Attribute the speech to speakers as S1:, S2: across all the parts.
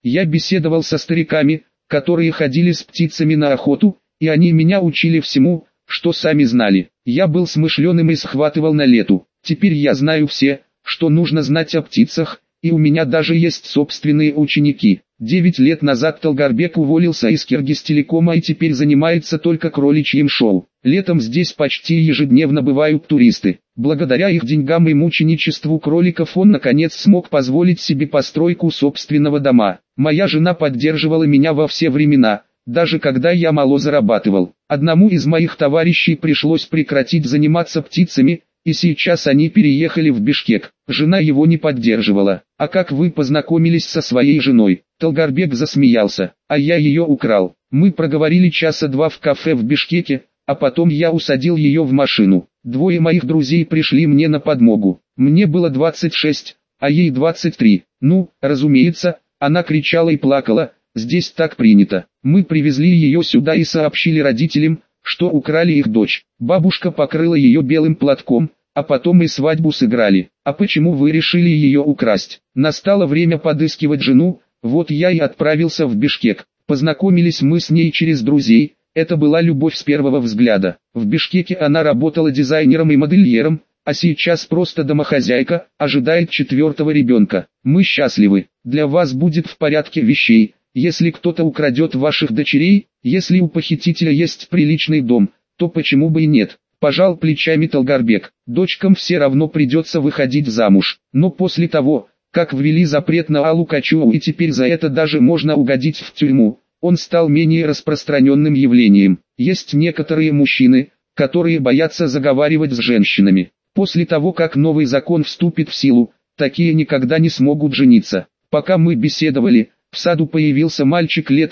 S1: Я беседовал со стариками, которые ходили с птицами на охоту, и они меня учили всему, что сами знали. Я был смышленым и схватывал на лету. Теперь я знаю все, что нужно знать о птицах, и у меня даже есть собственные ученики. 9 лет назад Талгарбек уволился из Киргизтелекома и теперь занимается только кроличьим шоу. Летом здесь почти ежедневно бывают туристы. Благодаря их деньгам и мученичеству кроликов он наконец смог позволить себе постройку собственного дома. Моя жена поддерживала меня во все времена, даже когда я мало зарабатывал. Одному из моих товарищей пришлось прекратить заниматься птицами, и сейчас они переехали в Бишкек. Жена его не поддерживала. А как вы познакомились со своей женой? Талгарбек засмеялся. А я ее украл. Мы проговорили часа два в кафе в Бишкеке, а потом я усадил ее в машину. Двое моих друзей пришли мне на подмогу. Мне было 26, а ей 23. Ну, разумеется, она кричала и плакала. Здесь так принято. Мы привезли ее сюда и сообщили родителям, что украли их дочь. Бабушка покрыла ее белым платком, а потом и свадьбу сыграли. А почему вы решили ее украсть? Настало время подыскивать жену, вот я и отправился в Бишкек. Познакомились мы с ней через друзей, это была любовь с первого взгляда. В Бишкеке она работала дизайнером и модельером, а сейчас просто домохозяйка, ожидает 4-го ребенка. Мы счастливы, для вас будет в порядке вещей. Если кто-то украдет ваших дочерей, если у похитителя есть приличный дом, то почему бы и нет? Пожал плечами Талгарбек. Дочкам все равно придется выходить замуж. Но после того, как ввели запрет на Алу Качуову и теперь за это даже можно угодить в тюрьму, он стал менее распространенным явлением. Есть некоторые мужчины, которые боятся заговаривать с женщинами. После того, как новый закон вступит в силу, такие никогда не смогут жениться. Пока мы беседовали, в саду появился мальчик лет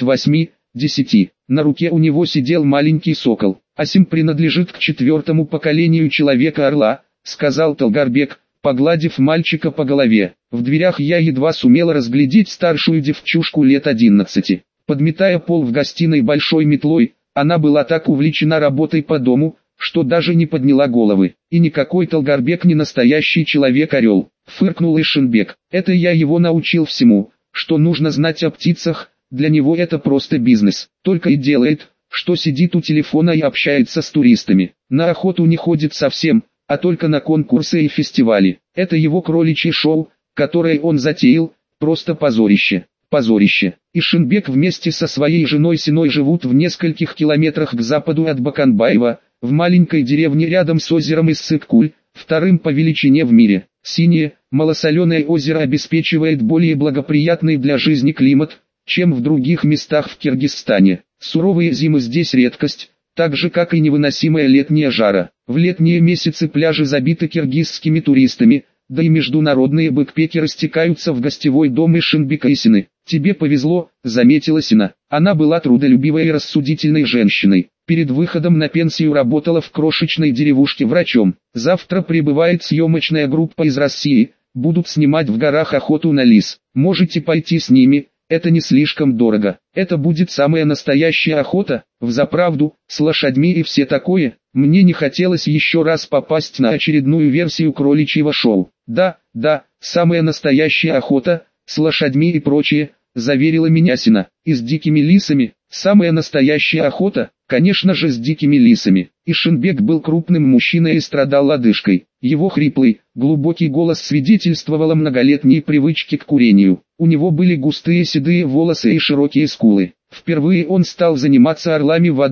S1: 8-10. На руке у него сидел маленький сокол. Асим принадлежит к 4-му поколению Человека-Орла, сказал Талгарбек, погладив мальчика по голове. В дверях я едва сумел разглядеть старшую девчушку лет 11. Подметая пол в гостиной большой метлой, она была так увлечена работой по дому, что даже не подняла головы. И никакой Талгарбек не настоящий Человек-Орел, фыркнул Ишенбек. Это я его научил всему, что нужно знать о птицах, для него это просто бизнес. Только и делает, что сидит у телефона и общается с туристами. На охоту не ходит совсем, а только на конкурсы и фестивали. Это его кроличье шоу, которое он затеял, просто позорище. Позорище. Ишенбек вместе со своей женой Синой живут в нескольких километрах к западу от Баканбаева, в маленькой деревне рядом с озером Иссык-Куль, вторым по величине в мире. Синее, малосоленое озеро обеспечивает более благоприятный для жизни климат, чем в других местах в Киргизстане. Суровые зимы здесь редкость, так же как и невыносимая летняя жара. В летние месяцы пляжи забиты киргизскими туристами, да и международные бэкпеки растекаются в гостевой дом Ишенбека и Сины. «Тебе повезло», — заметила Сина. Она была трудолюбивой и рассудительной женщиной. Перед выходом на пенсию работала в крошечной деревушке врачом. Завтра прибывает съемочная группа из России, будут снимать в горах охоту на лис. Можете пойти с ними, это не слишком дорого. Это будет самая настоящая охота, взаправду, с лошадьми и все такое. Мне не хотелось еще раз попасть на очередную версию кроличьего шоу. Да, самая настоящая охота, с лошадьми и прочее, заверила меня Сина. И с дикими лисами, самая настоящая охота, конечно же с дикими лисами. Ишенбек был крупным мужчиной и страдал лодыжкой. Его хриплый, глубокий голос свидетельствовал о многолетней привычке к курению. У него были густые седые волосы и широкие скулы. Впервые он стал заниматься орлами в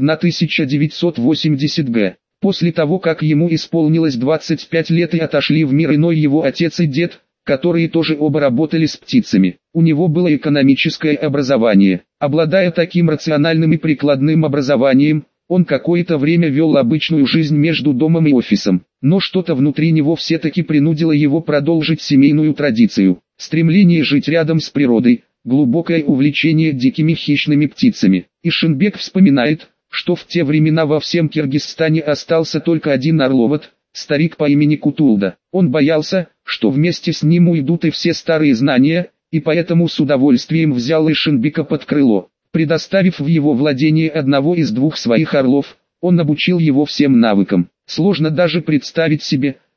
S1: 1980 г. После того, как ему исполнилось 25 лет и отошли в мир иной его отец и дед, которые тоже оба работали с птицами. У него было экономическое образование. Обладая таким рациональным и прикладным образованием, он какое-то время вел обычную жизнь между домом и офисом. Но что-то внутри него все-таки принудило его продолжить семейную традицию. Стремление жить рядом с природой, глубокое увлечение дикими хищными птицами. Ишенбек вспоминает, что в те времена во всем Киргизстане остался только один орловод, старик по имени Кутулда. Он боялся, что вместе с ним уйдут и все старые знания, и поэтому с удовольствием взял Ишенбека под крыло. Предоставив в его владение одного из двух своих орлов, он обучил его всем навыкам. Сложно даже представить себе,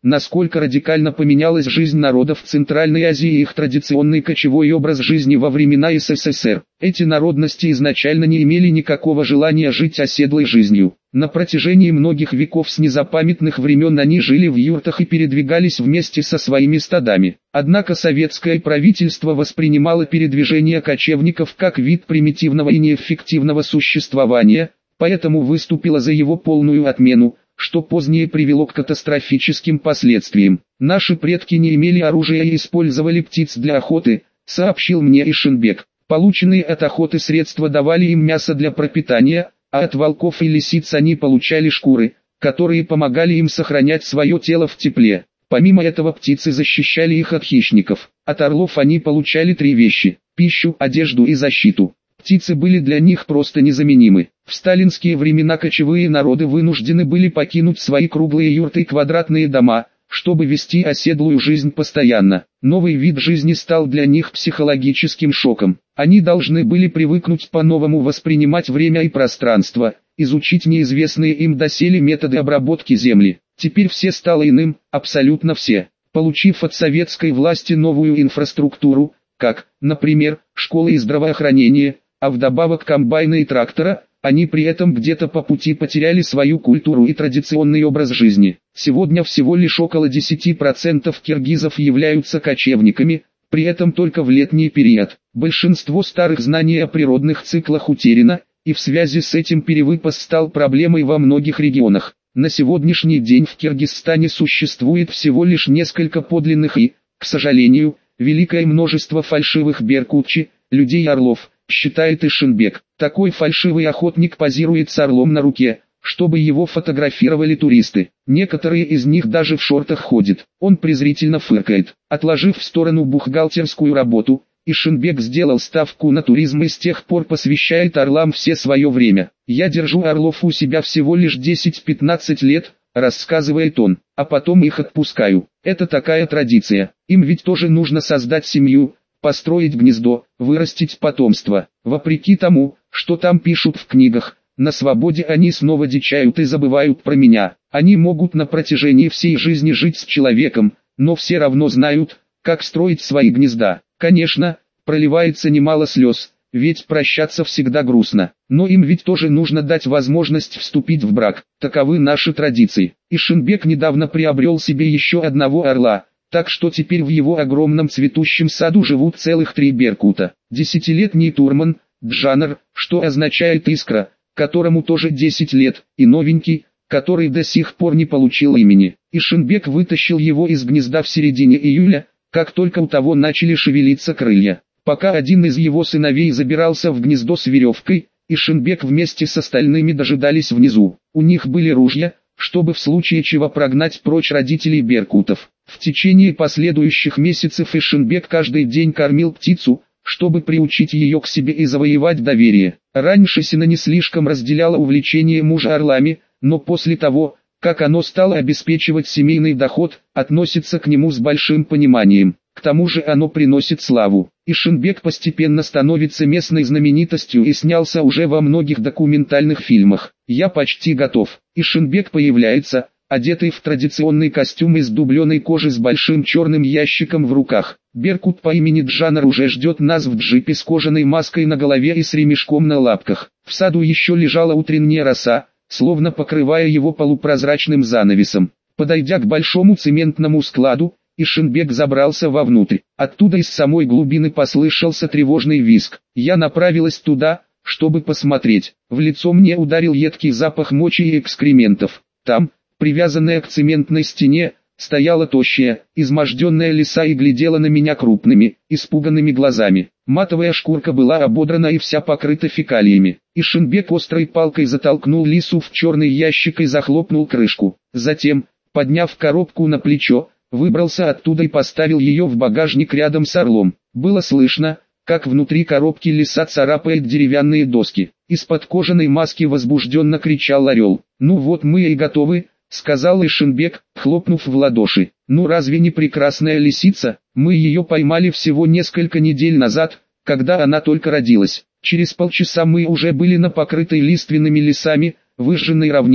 S1: насколько радикально поменялась жизнь народов Центральной Азии и их традиционный кочевой образ жизни во времена СССР. Эти народности изначально не имели никакого желания жить оседлой жизнью. На протяжении многих веков с незапамятных времен они жили в юртах и передвигались вместе со своими стадами. Однако советское правительство воспринимало передвижение кочевников как вид примитивного и неэффективного существования, поэтому выступило за его полную отмену, что позднее привело к катастрофическим последствиям. Наши предки не имели оружия и использовали птиц для охоты, сообщил мне Ишенбек. Полученные от охоты средства давали им мясо для пропитания, а от волков и лисиц они получали шкуры, которые помогали им сохранять свое тело в тепле. Помимо этого птицы защищали их от хищников. От орлов они получали три вещи: пищу, одежду и защиту. Птицы были для них просто незаменимы. В сталинские времена кочевые народы вынуждены были покинуть свои круглые юрты и квадратные дома, чтобы вести оседлую жизнь постоянно. Новый вид жизни стал для них психологическим шоком. Они должны были привыкнуть по-новому воспринимать время и пространство, изучить неизвестные им доселе методы обработки земли. Теперь все стало иным, абсолютно все. Получив от советской власти новую инфраструктуру, как, например, школы и здравоохранение, а вдобавок комбайны и трактора, они при этом где-то по пути потеряли свою культуру и традиционный образ жизни. Сегодня всего лишь около 10% киргизов являются кочевниками, при этом только в летний период. Большинство старых знаний о природных циклах утеряно, и в связи с этим перевыпас стал проблемой во многих регионах. На сегодняшний день в Киргизстане существует всего лишь несколько подлинных и, к сожалению, великое множество фальшивых беркутчи, людей-орлов, считает Ишенбек. Такой фальшивый охотник позирует с орлом на руке, чтобы его фотографировали туристы. Некоторые из них даже в шортах ходят. Он презрительно фыркает. Отложив в сторону бухгалтерскую работу, Ишенбек сделал ставку на туризм и с тех пор посвящает орлам все свое время. «Я держу орлов у себя всего лишь 10-15 лет», рассказывает он, «а потом их отпускаю. Это такая традиция. Им ведь тоже нужно создать семью, построить гнездо, вырастить потомство. Вопреки тому, что там пишут в книгах, на свободе они снова дичают и забывают про меня. Они могут на протяжении всей жизни жить с человеком, но все равно знают, как строить свои гнезда. Конечно, проливается немало слез, ведь прощаться всегда грустно. Но им ведь тоже нужно дать возможность вступить в брак. Таковы наши традиции». Ишенбек недавно приобрел себе еще одного орла, так что теперь в его огромном цветущем саду живут целых 3 беркута. 10-летний Турман, Джанар, что означает искра, которому тоже 10 лет, и новенький, который до сих пор не получил имени. Ишенбек вытащил его из гнезда в середине июля, как только у того начали шевелиться крылья. Пока один из его сыновей забирался в гнездо с веревкой, Ишенбек вместе с остальными дожидались внизу. У них были ружья, чтобы в случае чего прогнать прочь родителей беркутов. В течение последующих месяцев Ишенбек каждый день кормил птицу, чтобы приучить ее к себе и завоевать доверие. Раньше Сина не слишком разделяла увлечение мужа орлами, но после того, как оно стало обеспечивать семейный доход, относится к нему с большим пониманием. К тому же оно приносит славу. Ишенбек постепенно становится местной знаменитостью и снялся уже во многих документальных фильмах. «Я почти готов». Ишенбек появляется, одетый в традиционный костюм из дубленой кожи с большим черным ящиком в руках. Беркут по имени Джанар уже ждет нас в джипе с кожаной маской на голове и с ремешком на лапках. В саду еще лежала утренняя роса, словно покрывая его полупрозрачным занавесом. Подойдя к большому цементному складу, Ишенбек забрался вовнутрь. Оттуда из самой глубины послышался тревожный визг. Я направилась туда, чтобы посмотреть. В лицо мне ударил едкий запах мочи и экскрементов. Там, привязанная к цементной стене, стояла тощая, изможденная лиса и глядела на меня крупными, испуганными глазами. Матовая шкурка была ободрана и вся покрыта фекалиями. Ишенбек острой палкой затолкнул лису в черный ящик и захлопнул крышку. Затем, подняв коробку на плечо, выбрался оттуда и поставил ее в багажник рядом с орлом. Было слышно, как внутри коробки лиса царапает деревянные доски. Из-под кожаной маски возбужденно кричал орел. «Ну вот мы и готовы», — сказал Ишенбек, хлопнув в ладоши. «Ну разве не прекрасная лисица? Мы ее поймали всего несколько недель назад, когда она только родилась. Через полчаса мы уже были на покрытой лиственными лесами, выжженной равнине,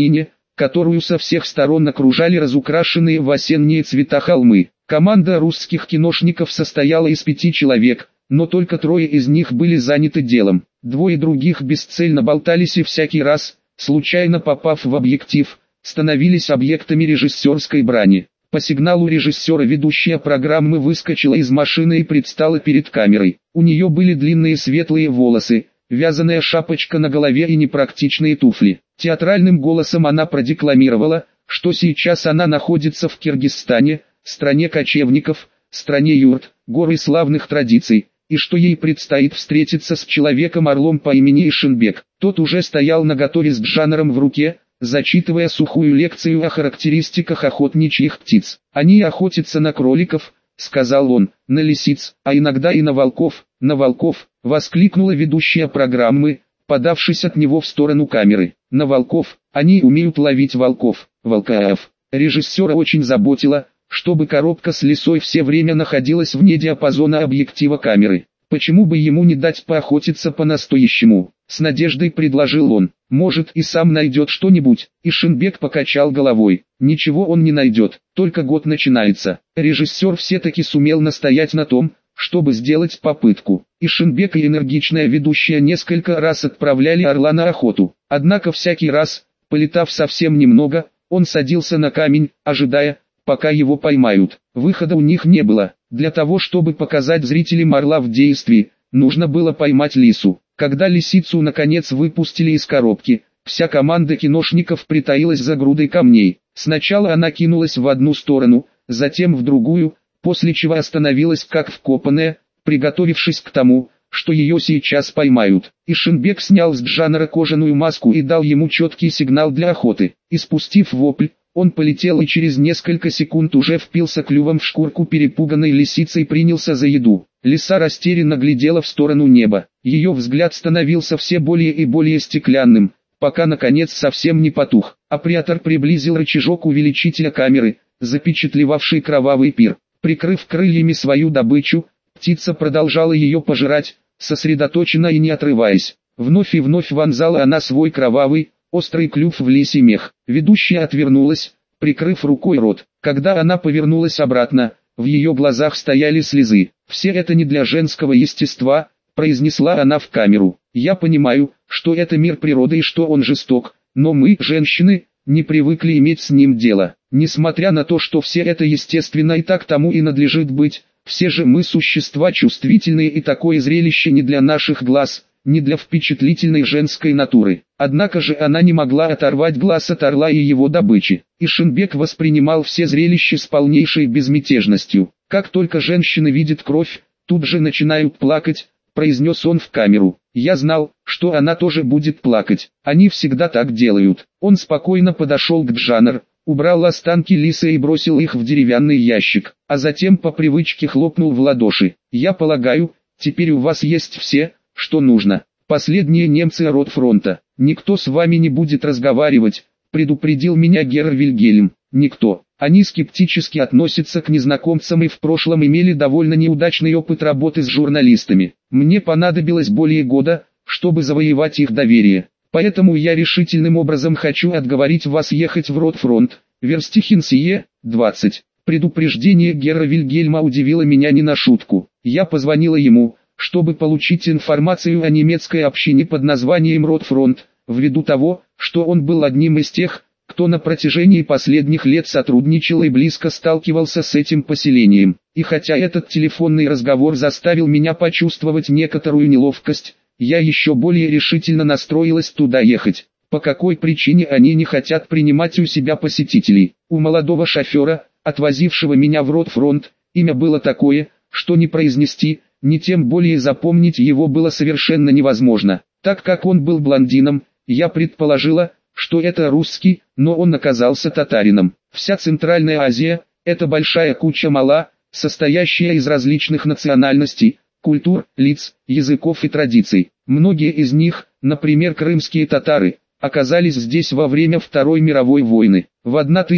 S1: которую со всех сторон окружали разукрашенные в осенние цвета холмы. Команда русских киношников состояла из 5 человек, но только 3 из них были заняты делом. 2 других бесцельно болтались и всякий раз, случайно попав в объектив, становились объектами режиссерской брани. По сигналу режиссера ведущая программы выскочила из машины и предстала перед камерой. У нее были длинные светлые волосы, вязаная шапочка на голове и непрактичные туфли. Театральным голосом она продекламировала, что сейчас она находится в Киргизстане, стране кочевников, стране юрт, горы славных традиций, и что ей предстоит встретиться с человеком-орлом по имени Ишенбек. Тот уже стоял наготове с джанером в руке, зачитывая сухую лекцию о характеристиках охотничьих птиц. «Они охотятся на кроликов», — сказал он, — «на лисиц, а иногда и на волков». «На волков», — воскликнула ведущая программы, подавшись от него в сторону камеры. «На волков, они умеют ловить волков, волков». Режиссера очень заботило, чтобы коробка с лисой все время находилась вне диапазона объектива камеры. Почему бы ему не дать поохотиться по-настоящему? С надеждой предложил он. Может, и сам найдет что-нибудь. Ишенбек покачал головой. Ничего он не найдет, только год начинается. Режиссер все-таки сумел настоять на том, чтобы сделать попытку. Ишенбек и энергичная ведущая несколько раз отправляли орла на охоту. Однако всякий раз, полетав совсем немного, он садился на камень, ожидая, пока его поймают. Выхода у них не было. Для того, чтобы показать зрителям орла в действии, нужно было поймать лису. Когда лисицу наконец выпустили из коробки, вся команда киношников притаилась за грудой камней. Сначала она кинулась в одну сторону, затем в другую, после чего остановилась как вкопанная, приготовившись к тому, что ее сейчас поймают. Ишенбек снял с джанера кожаную маску и дал ему четкий сигнал для охоты. Испустив вопль, он полетел и через несколько секунд уже впился клювом в шкурку перепуганной лисицы и принялся за еду. Лиса растерянно глядела в сторону неба. Ее взгляд становился все более и более стеклянным, пока наконец совсем не потух. Оператор приблизил рычажок увеличителя камеры, запечатлевавший кровавый пир. Прикрыв крыльями свою добычу, птица продолжала ее пожирать, сосредоточенно и не отрываясь. Вновь и вновь вонзала она свой кровавый, острый клюв в лисий мех. Ведущая отвернулась, прикрыв рукой рот. Когда она повернулась обратно, в ее глазах стояли слезы. «Все это не для женского естества», — произнесла она в камеру. «Я понимаю, что это мир природы и что он жесток, но мы, женщины, не привыкли иметь с ним дело. Несмотря на то, что все это естественно и так тому и надлежит быть, все же мы существа чувствительные и такое зрелище не для наших глаз, не для впечатлительной женской натуры». Однако же она не могла оторвать глаз от орла и его добычи. Ишенбек воспринимал все зрелища с полнейшей безмятежностью. «Как только женщины видят кровь, тут же начинают плакать», — произнес он в камеру. «Я знал, что она тоже будет плакать. Они всегда так делают». Он спокойно подошел к джанер, убрал останки лисы и бросил их в деревянный ящик, а затем по привычке хлопнул в ладоши. «Я полагаю, теперь у вас есть все, что нужно. Последние немцы рот фронта. Никто с вами не будет разговаривать», — предупредил меня Герр Вильгельм. «Никто». Они скептически относятся к незнакомцам и в прошлом имели довольно неудачный опыт работы с журналистами. Мне понадобилось более года, чтобы завоевать их доверие. Поэтому я решительным образом хочу отговорить вас ехать в Ротфронт, Верстихенсие, 20. Предупреждение Герра Вильгельма удивило меня не на шутку. Я позвонила ему, чтобы получить информацию о немецкой общине под названием Ротфронт, ввиду того, что он был одним из тех, кто на протяжении последних лет сотрудничал и близко сталкивался с этим поселением. И хотя этот телефонный разговор заставил меня почувствовать некоторую неловкость, я еще более решительно настроилась туда ехать. По какой причине они не хотят принимать у себя посетителей? У молодого шофера, отвозившего меня в Ротфронт, имя было такое, что не произнести, ни тем более запомнить его было совершенно невозможно. Так как он был блондином, я предположила, что это русский, но он оказался татарином. Вся Центральная Азия – это большая куча мала, состоящая из различных национальностей, культур, лиц, языков и традиций. Многие из них, например крымские татары, оказались здесь во время Второй мировой войны. В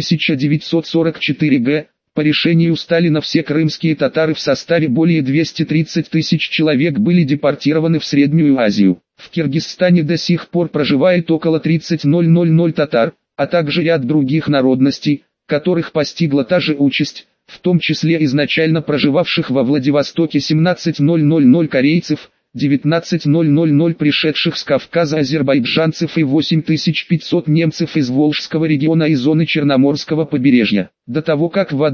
S1: 1944 г. по решению Сталина все крымские татары в составе более 230 тысяч человек были депортированы в Среднюю Азию. В Киргизстане до сих пор проживает около 30 000 татар, а также ряд других народностей, которых постигла та же участь, в том числе изначально проживавших во Владивостоке 17,000 корейцев, 19,000 пришедших с Кавказа азербайджанцев и 8500 немцев из Волжского региона и зоны Черноморского побережья. До того как в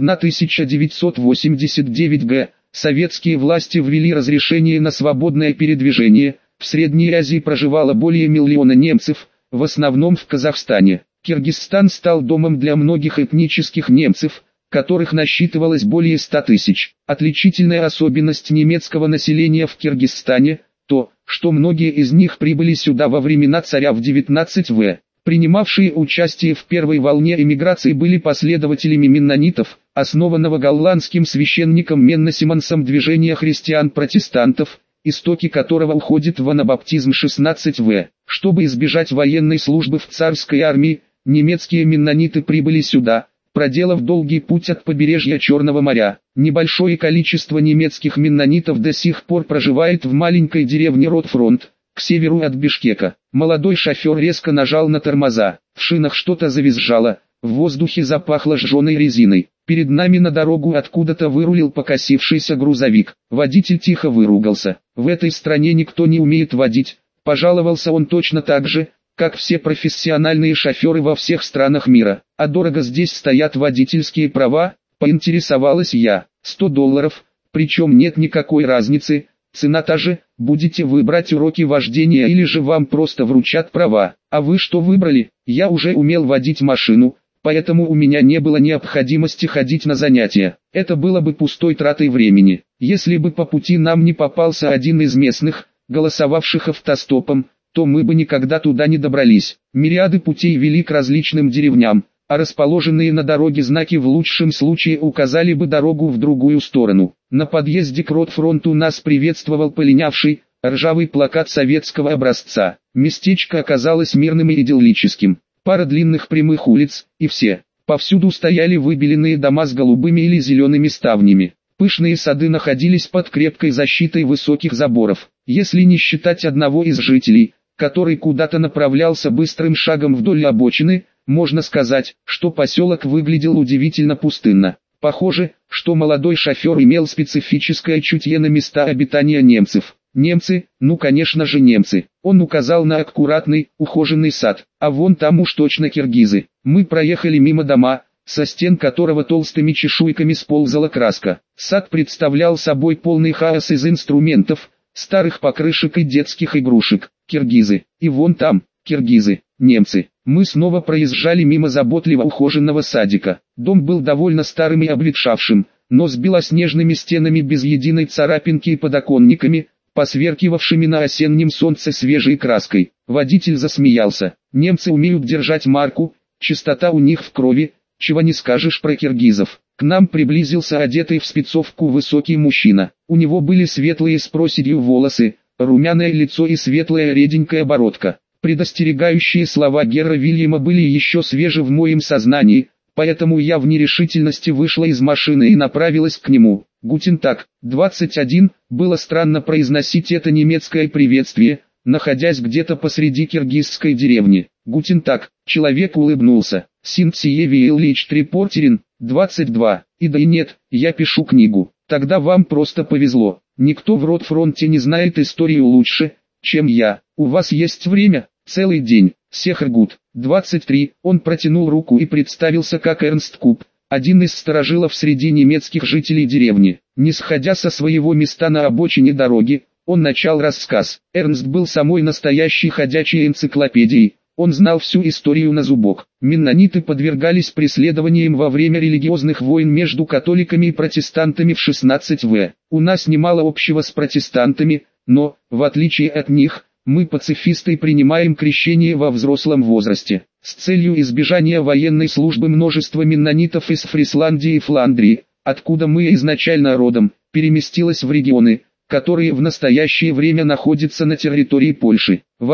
S1: 1989 г. советские власти ввели разрешение на свободное передвижение, в Средней Азии проживало более миллиона немцев, в основном в Казахстане. Киргизстан стал домом для многих этнических немцев, которых насчитывалось более 100 тысяч. Отличительная особенность немецкого населения в Киргизстане – то, что многие из них прибыли сюда во времена царя в 19 в. Принимавшие участие в первой волне эмиграции были последователями меннонитов, основанного голландским священником Менно-Симонсом движения христиан-протестантов, истоки которого уходят в анабаптизм 16 в. Чтобы избежать военной службы в царской армии, немецкие меннониты прибыли сюда, проделав долгий путь от побережья Черного моря. Небольшое количество немецких меннонитов до сих пор проживает в маленькой деревне Ротфронт, к северу от Бишкека. Молодой шофер резко нажал на тормоза, в шинах что-то завизжало, в воздухе запахло сжженной резиной. Перед нами на дорогу откуда-то вырулил покосившийся грузовик. Водитель тихо выругался. В этой стране никто не умеет водить, пожаловался он точно так же, как все профессиональные шоферы во всех странах мира. А дорого здесь стоят водительские права, поинтересовалась я. $100, причем нет никакой разницы, цена та же, будете вы брать уроки вождения или же вам просто вручат права. А вы что выбрали? Я уже умел водить машину, поэтому у меня не было необходимости ходить на занятия. Это было бы пустой тратой времени. Если бы по пути нам не попался один из местных, голосовавших автостопом, то мы бы никогда туда не добрались. Мириады путей вели к различным деревням, а расположенные на дороге знаки в лучшем случае указали бы дорогу в другую сторону. На подъезде к Ротфронту нас приветствовал полинявший, ржавый плакат советского образца. Местечко оказалось мирным и идиллическим. Пара длинных прямых улиц, и все. Повсюду стояли выбеленные дома с голубыми или зелеными ставнями. Пышные сады находились под крепкой защитой высоких заборов. Если не считать одного из жителей, который куда-то направлялся быстрым шагом вдоль обочины, можно сказать, что поселок выглядел удивительно пустынно. Похоже, что молодой шофер имел специфическое чутье на места обитания немцев. Немцы, ну конечно же немцы. Он указал на аккуратный, ухоженный сад, а вон там уж точно киргизы. Мы проехали мимо дома, со стен которого толстыми чешуйками сползала краска. Сад представлял собой полный хаос из инструментов, старых покрышек и детских игрушек. Киргизы, и вон там, киргизы, немцы. Мы снова проезжали мимо заботливо ухоженного садика. Дом был довольно старым и обветшавшим, но с белоснежными стенами без единой царапинки и подоконниками, посверкивавшими на осеннем солнце свежей краской. Водитель засмеялся. Немцы умеют держать марку, чистота у них в крови, чего не скажешь про киргизов. К нам приблизился одетый в спецовку высокий мужчина. У него были светлые с проседью волосы, румяное лицо и светлая реденькая бородка. Предостерегающие слова Герра Вильяма были еще свежи в моем сознании, поэтому я в нерешительности вышла из машины и направилась к нему. «Гутен так, 21», было странно произносить это немецкое приветствие, находясь где-то посреди киргизской деревни. «Гутен так», человек улыбнулся. «Синт Сиеви Ильич Трепортерин, 22, и да и нет, я пишу книгу». «Тогда вам просто повезло. Никто в Ротфронте не знает историю лучше, чем я. У вас есть время?» «Целый день». «Сехргут, 23, он протянул руку и представился как Эрнст Куб, один из старожилов среди немецких жителей деревни. Не сходя со своего места на обочине дороги, он начал рассказ. Эрнст был самой настоящей ходячей энциклопедией. Он знал всю историю на зубок. Меннониты подвергались преследованиям во время религиозных войн между католиками и протестантами в 16 в. У нас немало общего с протестантами, но, в отличие от них, мы пацифисты и принимаем крещение во взрослом возрасте. С целью избежания военной службы множество меннонитов из Фрисландии и Фландрии, откуда мы изначально родом, переместилось в регионы, которые в настоящее время находятся на территории Польши. В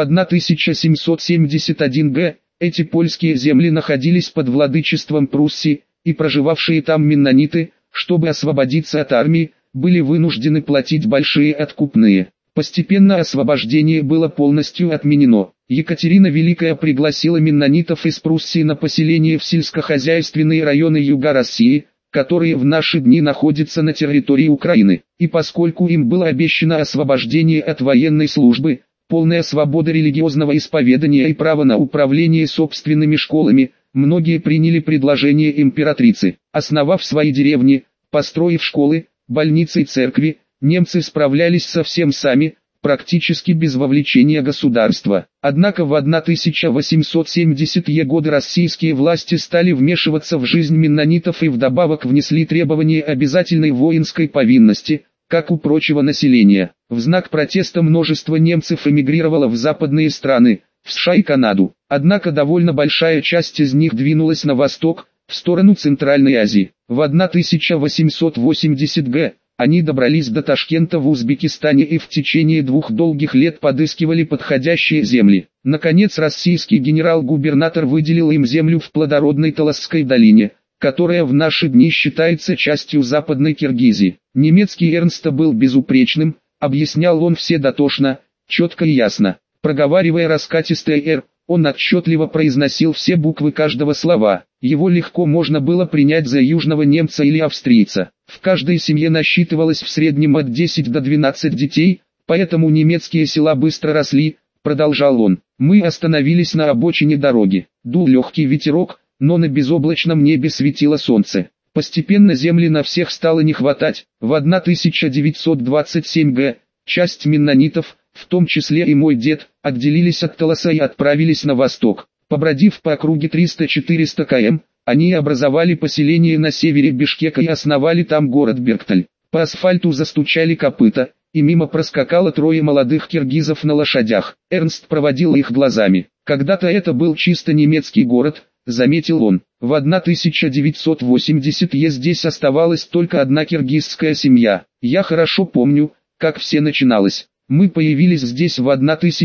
S1: 1771 г. эти польские земли находились под владычеством Пруссии, и проживавшие там меннониты, чтобы освободиться от армии, были вынуждены платить большие откупные. Постепенно освобождение было полностью отменено. Екатерина Великая пригласила меннонитов из Пруссии на поселение в сельскохозяйственные районы юга России, которые в наши дни находятся на территории Украины, и поскольку им было обещано освобождение от военной службы, полная свобода религиозного исповедания и право на управление собственными школами, многие приняли предложение императрицы. Основав свои деревни, построив школы, больницы и церкви, немцы справлялись со всем сами, практически без вовлечения государства. Однако в 1870-е годы российские власти стали вмешиваться в жизнь меннонитов и вдобавок внесли требование обязательной воинской повинности, как у прочего населения. В знак протеста множество немцев эмигрировало в западные страны, в США и Канаду. Однако довольно большая часть из них двинулась на восток, в сторону Центральной Азии. В 1880 г. они добрались до Ташкента в Узбекистане и в течение 2 долгих лет подыскивали подходящие земли. Наконец российский генерал-губернатор выделил им землю в плодородной Таласской долине, которая в наши дни считается частью Западной Киргизии. Немецкий Эрнста был безупречным, объяснял он все дотошно, четко и ясно. Проговаривая раскатистое «р», он отчетливо произносил все буквы каждого слова. Его легко можно было принять за южного немца или австрийца. В каждой семье насчитывалось в среднем от 10 до 12 детей, поэтому немецкие села быстро росли, продолжал он. Мы остановились на обочине дороги. Дул легкий ветерок, но на безоблачном небе светило солнце. Постепенно земли на всех стало не хватать. В 1927 г. часть меннонитов, в том числе и мой дед, отделились от Таласа и отправились на восток. Побродив по округе 300-400 км, они образовали поселение на севере Бишкека и основали там город Беркталь. По асфальту застучали копыта, и мимо проскакало 3 молодых киргизов на лошадях. Эрнст проводил их глазами. Когда-то это был чисто немецкий город, заметил он. В 1980-е здесь оставалась только одна киргизская семья. Я хорошо помню, как все начиналось. Мы появились здесь в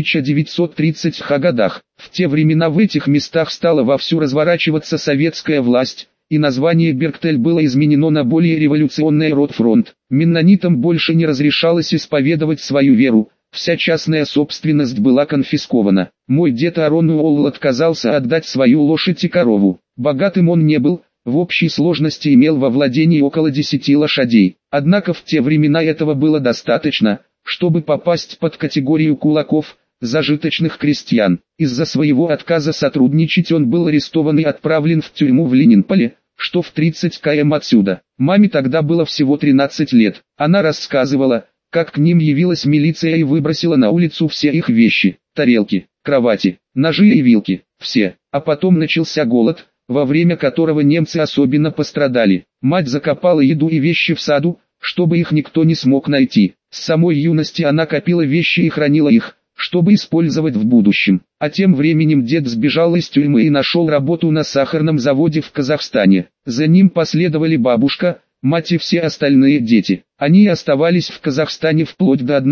S1: 1930-х годах. В те времена в этих местах стала вовсю разворачиваться советская власть, и название Беркталь было изменено на более революционный Ротфронт. Меннонитам больше не разрешалось исповедовать свою веру, вся частная собственность была конфискована. Мой дед Арон Уолл отказался отдать свою лошадь и корову. Богатым он не был, в общей сложности имел во владении около 10 лошадей. Однако в те времена этого было достаточно, чтобы попасть под категорию кулаков, зажиточных крестьян. Из-за своего отказа сотрудничать он был арестован и отправлен в тюрьму в Ленинполе, что в 30 км отсюда. Маме тогда было всего 13 лет. Она рассказывала, как к ним явилась милиция и выбросила на улицу все их вещи, тарелки, кровати, ножи и вилки, все. А потом начался голод, во время которого немцы особенно пострадали. Мать закопала еду и вещи в саду, чтобы их никто не смог найти. С самой юности она копила вещи и хранила их, чтобы использовать в будущем. А тем временем дед сбежал из тюрьмы и нашел работу на сахарном заводе в Казахстане. За ним последовали бабушка, мать и все остальные дети. Они оставались в Казахстане вплоть до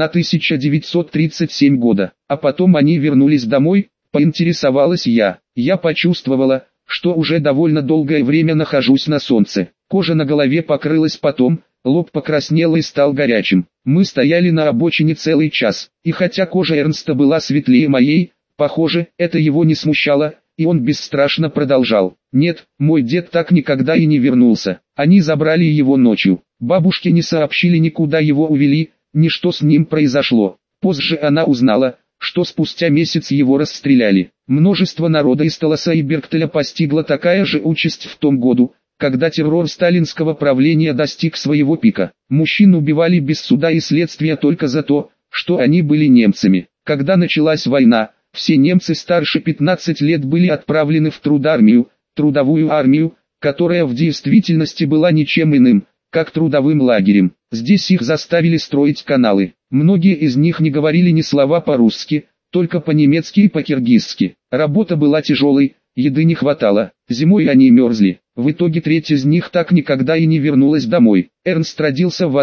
S1: 1937 года. А потом они вернулись домой, поинтересовалась я. Я почувствовала, что уже довольно долгое время нахожусь на солнце. Кожа на голове покрылась потом, лоб покраснел и стал горячим. Мы стояли на обочине целый час, и хотя кожа Эрнста была светлее моей, похоже, это его не смущало, и он бесстрашно продолжал. Нет, мой дед так никогда и не вернулся. Они забрали его ночью. Бабушке не сообщили, никуда его увели, ни что с ним произошло. Позже она узнала, что спустя месяц его расстреляли. Множество народа из Таласа и Беркталя постигла такая же участь в том году, когда террор сталинского правления достиг своего пика. Мужчин убивали без суда и следствия только за то, что они были немцами. Когда началась война, все немцы старше 15 лет были отправлены в трудармию, трудовую армию, которая в действительности была ничем иным, как трудовым лагерем. Здесь их заставили строить каналы. Многие из них не говорили ни слова по-русски, только по-немецки и по-киргизски. Работа была тяжелой, еды не хватало, зимой они мерзли. В итоге треть из них так никогда и не вернулась домой. Эрнст родился в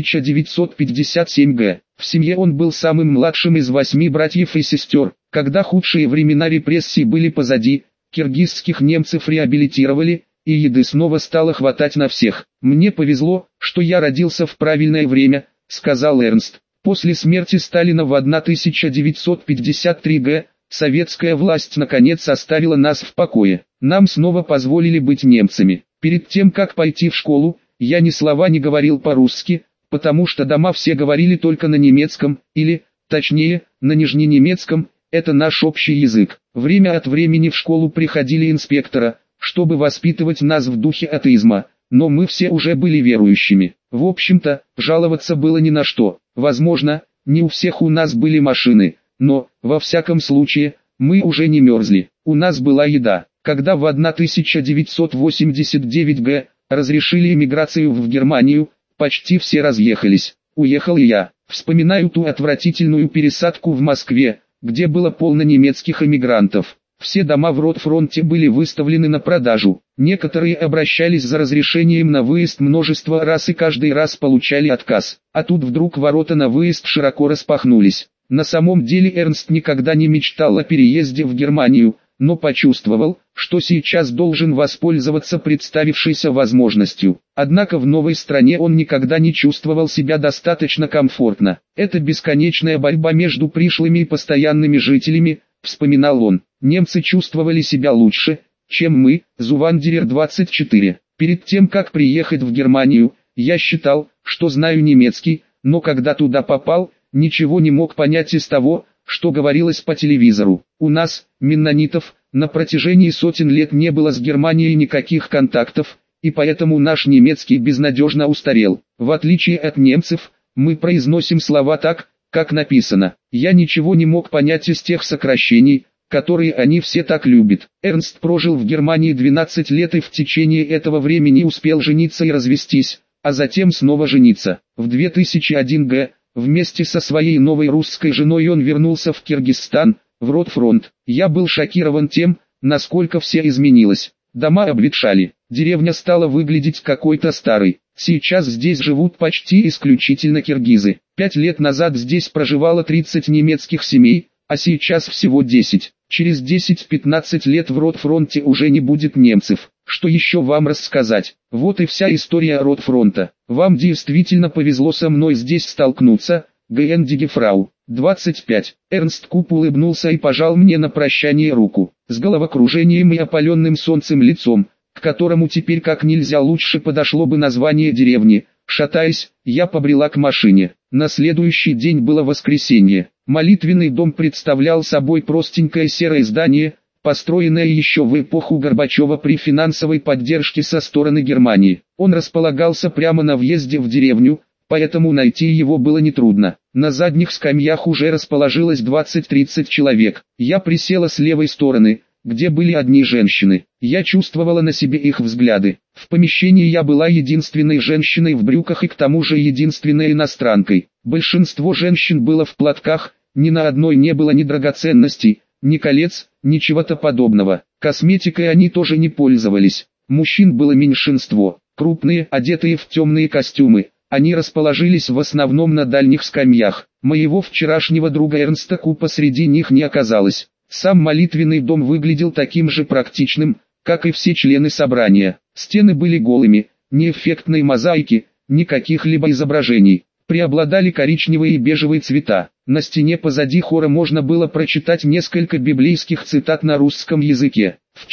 S1: 1957 г. В семье он был самым младшим из 8 братьев и сестер. Когда худшие времена репрессий были позади, киргизских немцев реабилитировали, и еды снова стало хватать на всех. «Мне повезло, что я родился в правильное время», — сказал Эрнст. После смерти Сталина в 1953 г. советская власть наконец оставила нас в покое. Нам снова позволили быть немцами. Перед тем как пойти в школу, я ни слова не говорил по-русски, потому что дома все говорили только на немецком, или, точнее, на нижненемецком, это наш общий язык. Время от времени в школу приходили инспектора, чтобы воспитывать нас в духе атеизма, но мы все уже были верующими. В общем-то, жаловаться было ни на что. Возможно, не у всех у нас были машины, но, во всяком случае, мы уже не мерзли. У нас была еда. Когда в 1989 г. разрешили эмиграцию в Германию, почти все разъехались. Уехал и я. Вспоминаю ту отвратительную пересадку в Москве, где было полно немецких эмигрантов. Все дома в Ротфронте были выставлены на продажу. Некоторые обращались за разрешением на выезд множество раз и каждый раз получали отказ. А тут вдруг ворота на выезд широко распахнулись. На самом деле Эрнст никогда не мечтал о переезде в Германию, но почувствовал, что сейчас должен воспользоваться представившейся возможностью. Однако в новой стране он никогда не чувствовал себя достаточно комфортно. Это бесконечная борьба между пришлыми и постоянными жителями, вспоминал он. Немцы чувствовали себя лучше, чем мы, Зувандерер 24. Перед тем как приехать в Германию, я считал, что знаю немецкий, но когда туда попал, ничего не мог понять из того, что говорилось по телевизору. У нас, меннонитов, на протяжении сотен лет не было с Германией никаких контактов, и поэтому наш немецкий безнадежно устарел. В отличие от немцев, мы произносим слова так, как написано. Я ничего не мог понять из тех сокращений, которые они все так любят. Эрнст прожил в Германии 12 лет и в течение этого времени успел жениться и развестись, а затем снова жениться. В 2001 г. вместе со своей новой русской женой он вернулся в Киргизстан, в Ротфронт. Я был шокирован тем, насколько все изменилось. Дома обветшали, деревня стала выглядеть какой-то старой. Сейчас здесь живут почти исключительно киргизы. 5 лет назад здесь проживало 30 немецких семей, а сейчас всего 10. Через 10-15 лет в Ротфронте уже не будет немцев. Что еще вам рассказать? Вот и вся история Ротфронта. Вам действительно повезло со мной здесь столкнуться, Генdige Фрау. 25. Эрнст Куп улыбнулся и пожал мне на прощание руку. С головокружением и опаленным солнцем лицом, к которому теперь как нельзя лучше подошло бы название деревни. Шатаясь, я побрела к машине. На следующий день было воскресенье. Молитвенный дом представлял собой простенькое серое здание, построенное еще в эпоху Горбачева при финансовой поддержке со стороны Германии. Он располагался прямо на въезде в деревню, поэтому найти его было нетрудно. На задних скамьях уже расположилось 20-30 человек. Я присела с левой стороны, где были одни женщины. Я чувствовала на себе их взгляды. В помещении я была единственной женщиной в брюках и к тому же единственной иностранкой. Большинство женщин было в платках, ни на одной не было ни драгоценностей, ни колец, ни чего-то подобного. Косметикой они тоже не пользовались. Мужчин было меньшинство, крупные, одетые в темные костюмы. Они расположились в основном на дальних скамьях. Моего вчерашнего друга Эрнста Купа среди них не оказалось. Сам молитвенный дом выглядел таким же практичным, как и все члены собрания. Стены были голыми, ни эффектной мозаики, ни каких-либо изображений. Преобладали коричневые и бежевые цвета. На стене позади хора можно было прочитать несколько библейских цитат на русском языке. В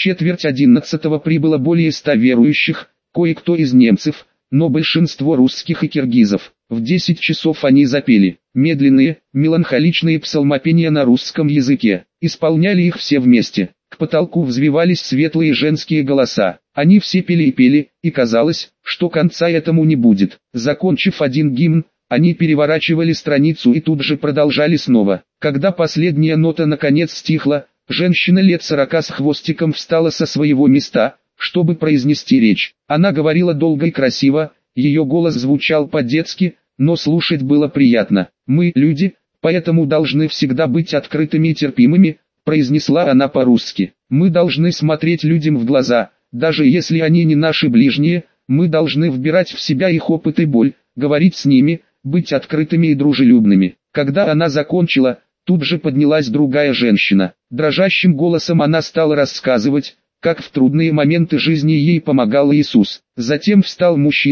S1: 10:45 прибыло более 100 верующих, кое-кто из немцев, но большинство русских и киргизов. В 10 часов они запели медленные, меланхоличные псалмопения на русском языке. Исполняли их все вместе. К потолку взвивались светлые женские голоса. Они все пели и пели, и казалось, что конца этому не будет. Закончив один гимн, они переворачивали страницу и тут же продолжали снова. Когда последняя нота наконец стихла, женщина лет 40 с хвостиком встала со своего места, чтобы произнести речь. Она говорила долго и красиво, ее голос звучал по-детски, но слушать было приятно. «Мы, люди, поэтому должны всегда быть открытыми и терпимыми», произнесла она по-русски. «Мы должны смотреть людям в глаза, даже если они не наши ближние, мы должны вбирать в себя их опыт и боль, говорить с ними, быть открытыми и дружелюбными». Когда она закончила, тут же поднялась другая женщина. Дрожащим голосом она стала рассказывать, как в трудные моменты жизни ей помогал Иисус. Затем встал мужчина,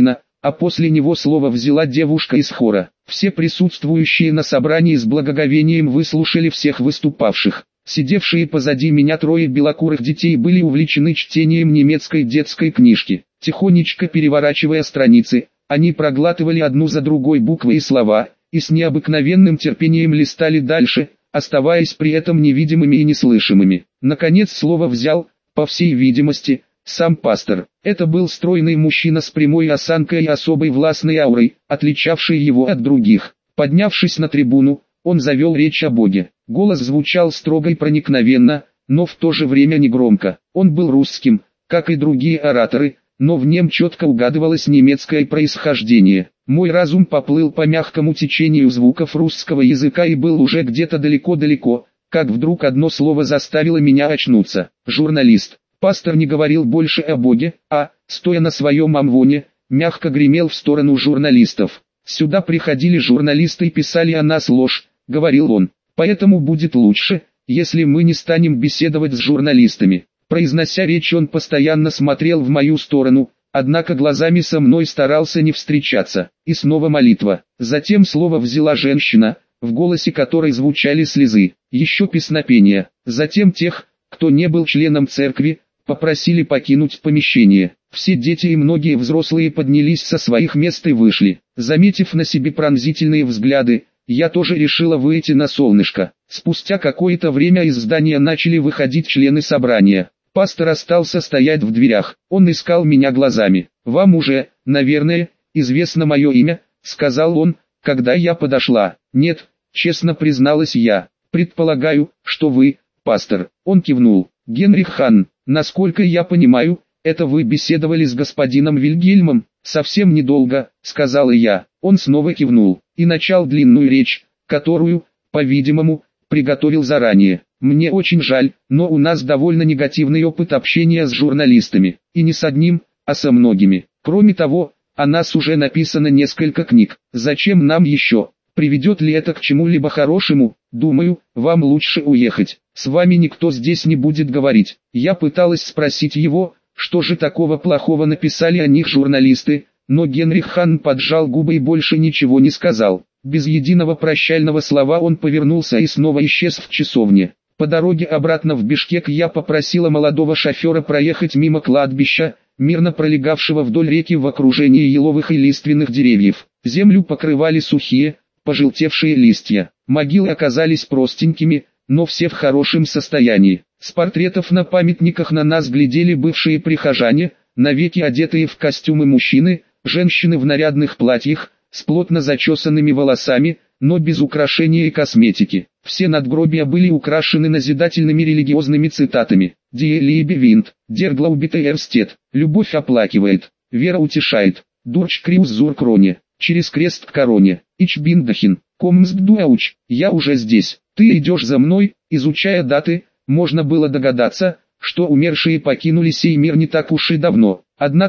S1: а после него слово взяла девушка из хора. Все присутствующие на собрании с благоговением выслушали всех выступавших. Сидевшие позади меня трое белокурых детей были увлечены чтением немецкой детской книжки. Тихонечко переворачивая страницы, они проглатывали одну за другой буквы и слова, и с необыкновенным терпением листали дальше, оставаясь при этом невидимыми и неслышимыми. Наконец слово взял, по всей видимости, сам пастор. Это был стройный мужчина с прямой осанкой и особой властной аурой, отличавшей его от других. Поднявшись на трибуну, он завел речь о Боге. Голос звучал строго и проникновенно, но в то же время негромко. Он был русским, как и другие ораторы, но в нем четко угадывалось немецкое происхождение. Мой разум поплыл по мягкому течению звуков русского языка и был уже где-то далеко-далеко, как вдруг одно слово заставило меня очнуться. Журналист. Пастор не говорил больше о Боге, а, стоя на своем амвоне, мягко гремел в сторону журналистов. «Сюда приходили журналисты и писали о нас ложь», — говорил он. «Поэтому будет лучше, если мы не станем беседовать с журналистами». Произнося речь, он постоянно смотрел в мою сторону, однако глазами со мной старался не встречаться. И снова молитва. Затем слово взяла женщина, в голосе которой звучали слезы. Еще песнопение. Затем тех, кто не был членом церкви, попросили покинуть помещение. Все дети и многие взрослые поднялись со своих мест и вышли. Заметив на себе пронзительные взгляды, я тоже решила выйти на солнышко. Спустя какое-то время из здания начали выходить члены собрания. Пастор остался стоять в дверях. Он искал меня глазами. «Вам уже, наверное, известно мое имя», — сказал он, когда я подошла. «Нет», — честно призналась я. «Предполагаю, что вы, пастор». Он кивнул. «Генрих Хан, насколько я понимаю, это вы беседовали с господином Вильгельмом?» «Совсем недолго», — сказала я. Он снова кивнул и начал длинную речь, которую, по-видимому, приготовил заранее. «Мне очень жаль, но у нас довольно негативный опыт общения с журналистами, и не с одним, а со многими. Кроме того, о нас уже написано несколько книг. Зачем нам еще? Приведет ли это к чему-либо хорошему? Думаю, вам лучше уехать. С вами никто здесь не будет говорить». Я пыталась спросить его, что же такого плохого написали о них журналисты, но Генрих Хан поджал губы и больше ничего не сказал. Без единого прощального слова он повернулся и снова исчез в часовне. По дороге обратно в Бишкек я попросила молодого шофера проехать мимо кладбища, мирно пролегавшего вдоль реки в окружении еловых и лиственных деревьев. Землю покрывали сухие, пожелтевшие листья. Могилы оказались простенькими, но все в хорошем состоянии. С портретов на памятниках на нас глядели бывшие прихожане, навеки одетые в костюмы мужчины, женщины в нарядных платьях, с плотно зачесанными волосами, но без украшения и косметики. Все надгробия были украшены назидательными религиозными цитатами. «Die Liebe winnt, der Glaube ersteht», «Любовь оплакивает, вера утешает», «Durch Kreuz zur Krone», «Через крест к короне», «Ich bin dahin, kommst du auch», «Я уже здесь, ты идешь за мной». Изучая даты, можно было догадаться, что умершие покинули сей мир не так уж и давно.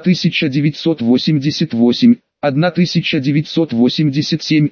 S1: 1988, 1987,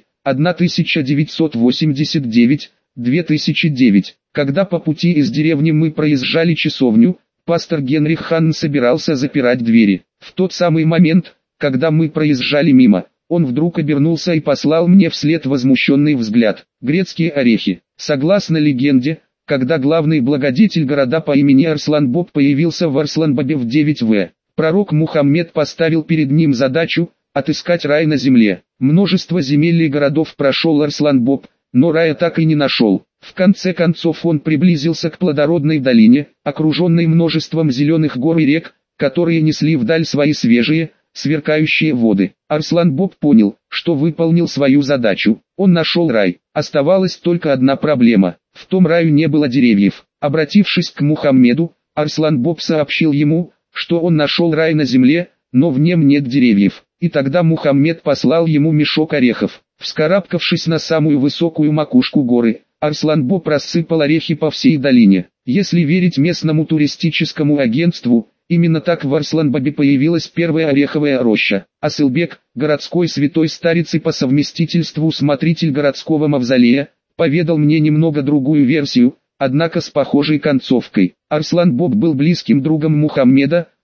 S1: 1989, 2009. Когда по пути из деревни мы проезжали часовню, пастор Генрих Хан собирался запирать двери. В тот самый момент, когда мы проезжали мимо, он вдруг обернулся и послал мне вслед возмущенный взгляд. Грецкие орехи. Согласно легенде, когда главный благодетель города по имени Арслан-Боб появился в Арслан-Бобе в 9В, пророк Мухаммед поставил перед ним задачу отыскать рай на земле. Множество земель и городов прошел Арслан-Боб, но рая так и не нашел. В конце концов он приблизился к плодородной долине, окруженной множеством зеленых гор и рек, которые несли вдаль свои свежие, сверкающие воды. Арслан-Боб понял, что выполнил свою задачу. Он нашел рай. Оставалась только одна проблема. В том раю не было деревьев. Обратившись к Мухаммеду, Арслан-Боб сообщил ему, что он нашел рай на земле, но в нем нет деревьев. И тогда Мухаммед послал ему мешок орехов. Вскарабкавшись на самую высокую макушку горы, Арслан-Боб рассыпал орехи по всей долине. Если верить местному туристическому агентству, именно так в Арслан-Бобе появилась первая ореховая роща. Асылбек, городской святой старец и по совместительству смотритель городского мавзолея, поведал мне немного другую версию, однако с похожей концовкой. Арслан-Боб был близким другом Мухаммеда,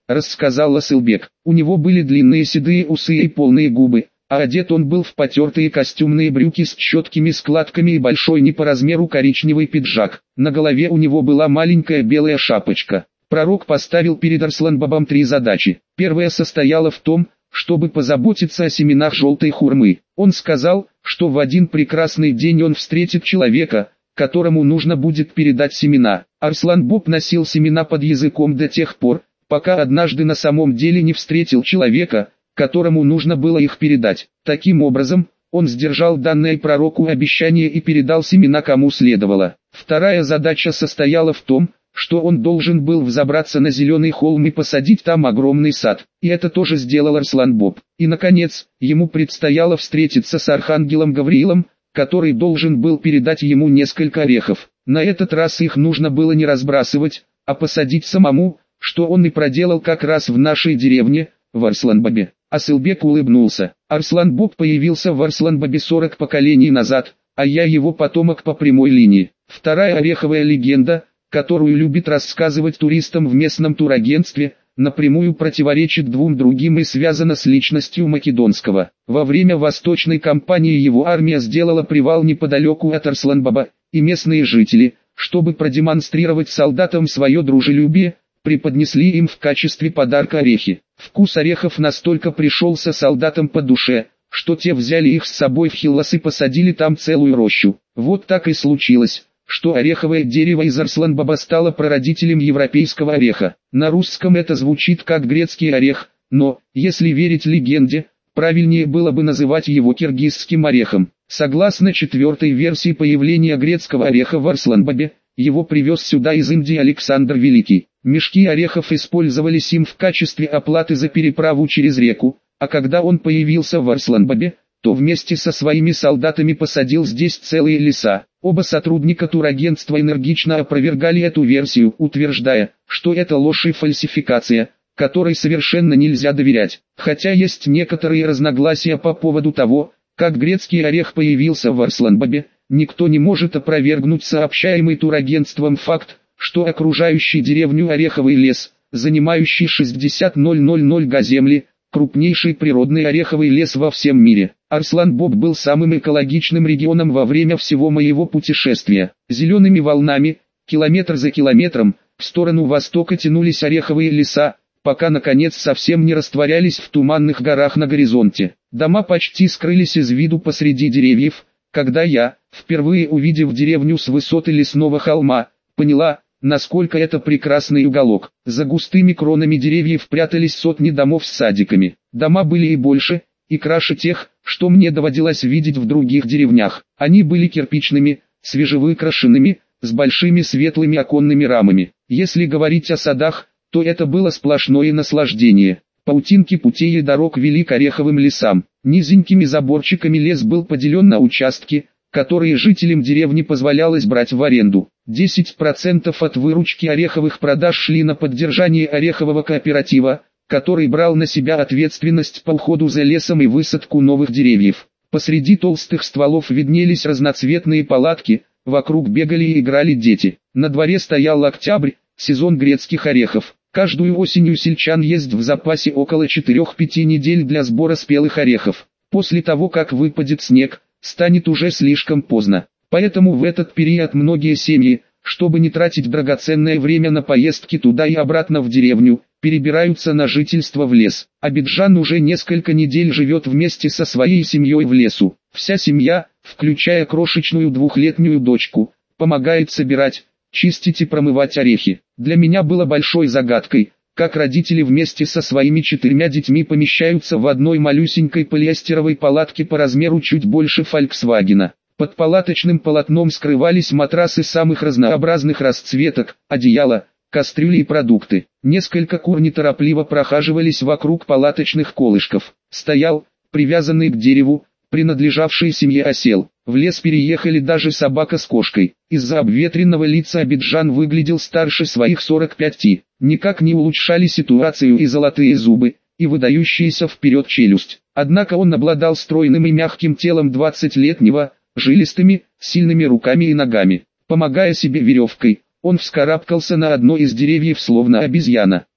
S1: рассказал Асылбек. У него были длинные седые усы и полные губы, а одет он был в потертые костюмные брюки с четкими складками и большой не по размеру коричневый пиджак. На голове у него была маленькая белая шапочка. Пророк поставил перед Арсланбабом 3 задачи. Первая состояла в том, чтобы позаботиться о семенах желтой хурмы. Он сказал, что в один прекрасный день он встретит человека, которому нужно будет передать семена. Арсланбаб носил семена под языком до тех пор, пока однажды на самом деле не встретил человека, которому нужно было их передать. Таким образом, он сдержал данное пророку обещание и передал семена кому следовало. Вторая задача состояла в том, что он должен был взобраться на зеленый холм и посадить там огромный сад. И это тоже сделал Арсланбаб. И наконец, ему предстояло встретиться с архангелом Гавриилом, который должен был передать ему несколько орехов. На этот раз их нужно было не разбрасывать, а посадить самому, что он и проделал как раз в нашей деревне, в Арсланбабе. Асылбек улыбнулся. Арсланбаб появился в Арсланбабе 40 поколений назад, а я его потомок по прямой линии. Вторая ореховая легенда, которую любит рассказывать туристам в местном турагентстве, напрямую противоречит двум другим и связана с личностью Македонского. Во время восточной кампании его армия сделала привал неподалеку от Арсланбаба, и местные жители, чтобы продемонстрировать солдатам свое дружелюбие, преподнесли им в качестве подарка орехи. Вкус орехов настолько пришелся солдатам по душе, что те взяли их с собой в Хиллас и посадили там целую рощу. Вот так и случилось, что ореховое дерево из Арсланбаба стало прародителем европейского ореха. На русском это звучит как грецкий орех, но, если верить легенде, правильнее было бы называть его киргизским орехом. Согласно четвертой версии появления грецкого ореха в Арсланбабе, его привез сюда из Индии Александр Великий. Мешки орехов использовались им в качестве оплаты за переправу через реку, а когда он появился в Арсланбабе, то вместе со своими солдатами посадил здесь целые леса. Оба сотрудника турагентства энергично опровергали эту версию, утверждая, что это ложь и фальсификация, которой совершенно нельзя доверять. Хотя есть некоторые разногласия по поводу того, как грецкий орех появился в Арсланбабе, никто не может опровергнуть сообщаемый турагентством факт, что окружающий деревню ореховый лес, занимающий 60,000 га земли, крупнейший природный ореховый лес во всем мире. Арсланбаб был самым экологичным регионом во время всего моего путешествия. Зелеными волнами, километр за километром, в сторону востока тянулись ореховые леса, пока наконец совсем не растворялись в туманных горах на горизонте. Дома почти скрылись из виду посреди деревьев, когда я, впервые увидев деревню с высоты лесного холма, поняла, насколько это прекрасный уголок. За густыми кронами деревьев прятались сотни домов с садиками. Дома были и больше, и краше тех, что мне доводилось видеть в других деревнях. Они были кирпичными, свежевыкрашенными, с большими светлыми оконными рамами. Если говорить о садах, то это было сплошное наслаждение. Паутинки путей и дорог вели к ореховым лесам. Низенькими заборчиками лес был поделен на участки, которые жителям деревни позволялось брать в аренду. 10% от выручки ореховых продаж шли на поддержание орехового кооператива, который брал на себя ответственность по уходу за лесом и высадку новых деревьев. Посреди толстых стволов виднелись разноцветные палатки, вокруг бегали и играли дети. На дворе стоял октябрь, сезон грецких орехов. Каждую осень у сельчан есть в запасе около 4-5 недель для сбора спелых орехов. После того, как выпадет снег, станет уже слишком поздно. Поэтому в этот период многие семьи, чтобы не тратить драгоценное время на поездки туда и обратно в деревню, перебираются на жительство в лес. Абиджан уже несколько недель живет вместе со своей семьей в лесу. Вся семья, включая крошечную 2-летнюю дочку, помогает собирать, чистить и промывать орехи. Для меня было большой загадкой, как родители вместе со своими 4 детьми помещаются в одной малюсенькой полиэстеровой палатке по размеру чуть больше Фольксвагена. Под палаточным полотном скрывались матрасы самых разнообразных расцветок, одеяла, кастрюли и продукты. Несколько кур неторопливо прохаживались вокруг палаточных колышков. Стоял, привязанный к дереву, принадлежавший семье осел. В лес переехали даже собака с кошкой. Из-за обветренного лица Абиджан выглядел старше своих 45. Никак не улучшали ситуацию и золотые зубы, и выдающаяся вперед челюсть. Однако он обладал стройным и мягким телом 20-летнего, жилистыми, сильными руками и ногами. Помогая себе веревкой, он вскарабкался на одно из деревьев словно обезьяна.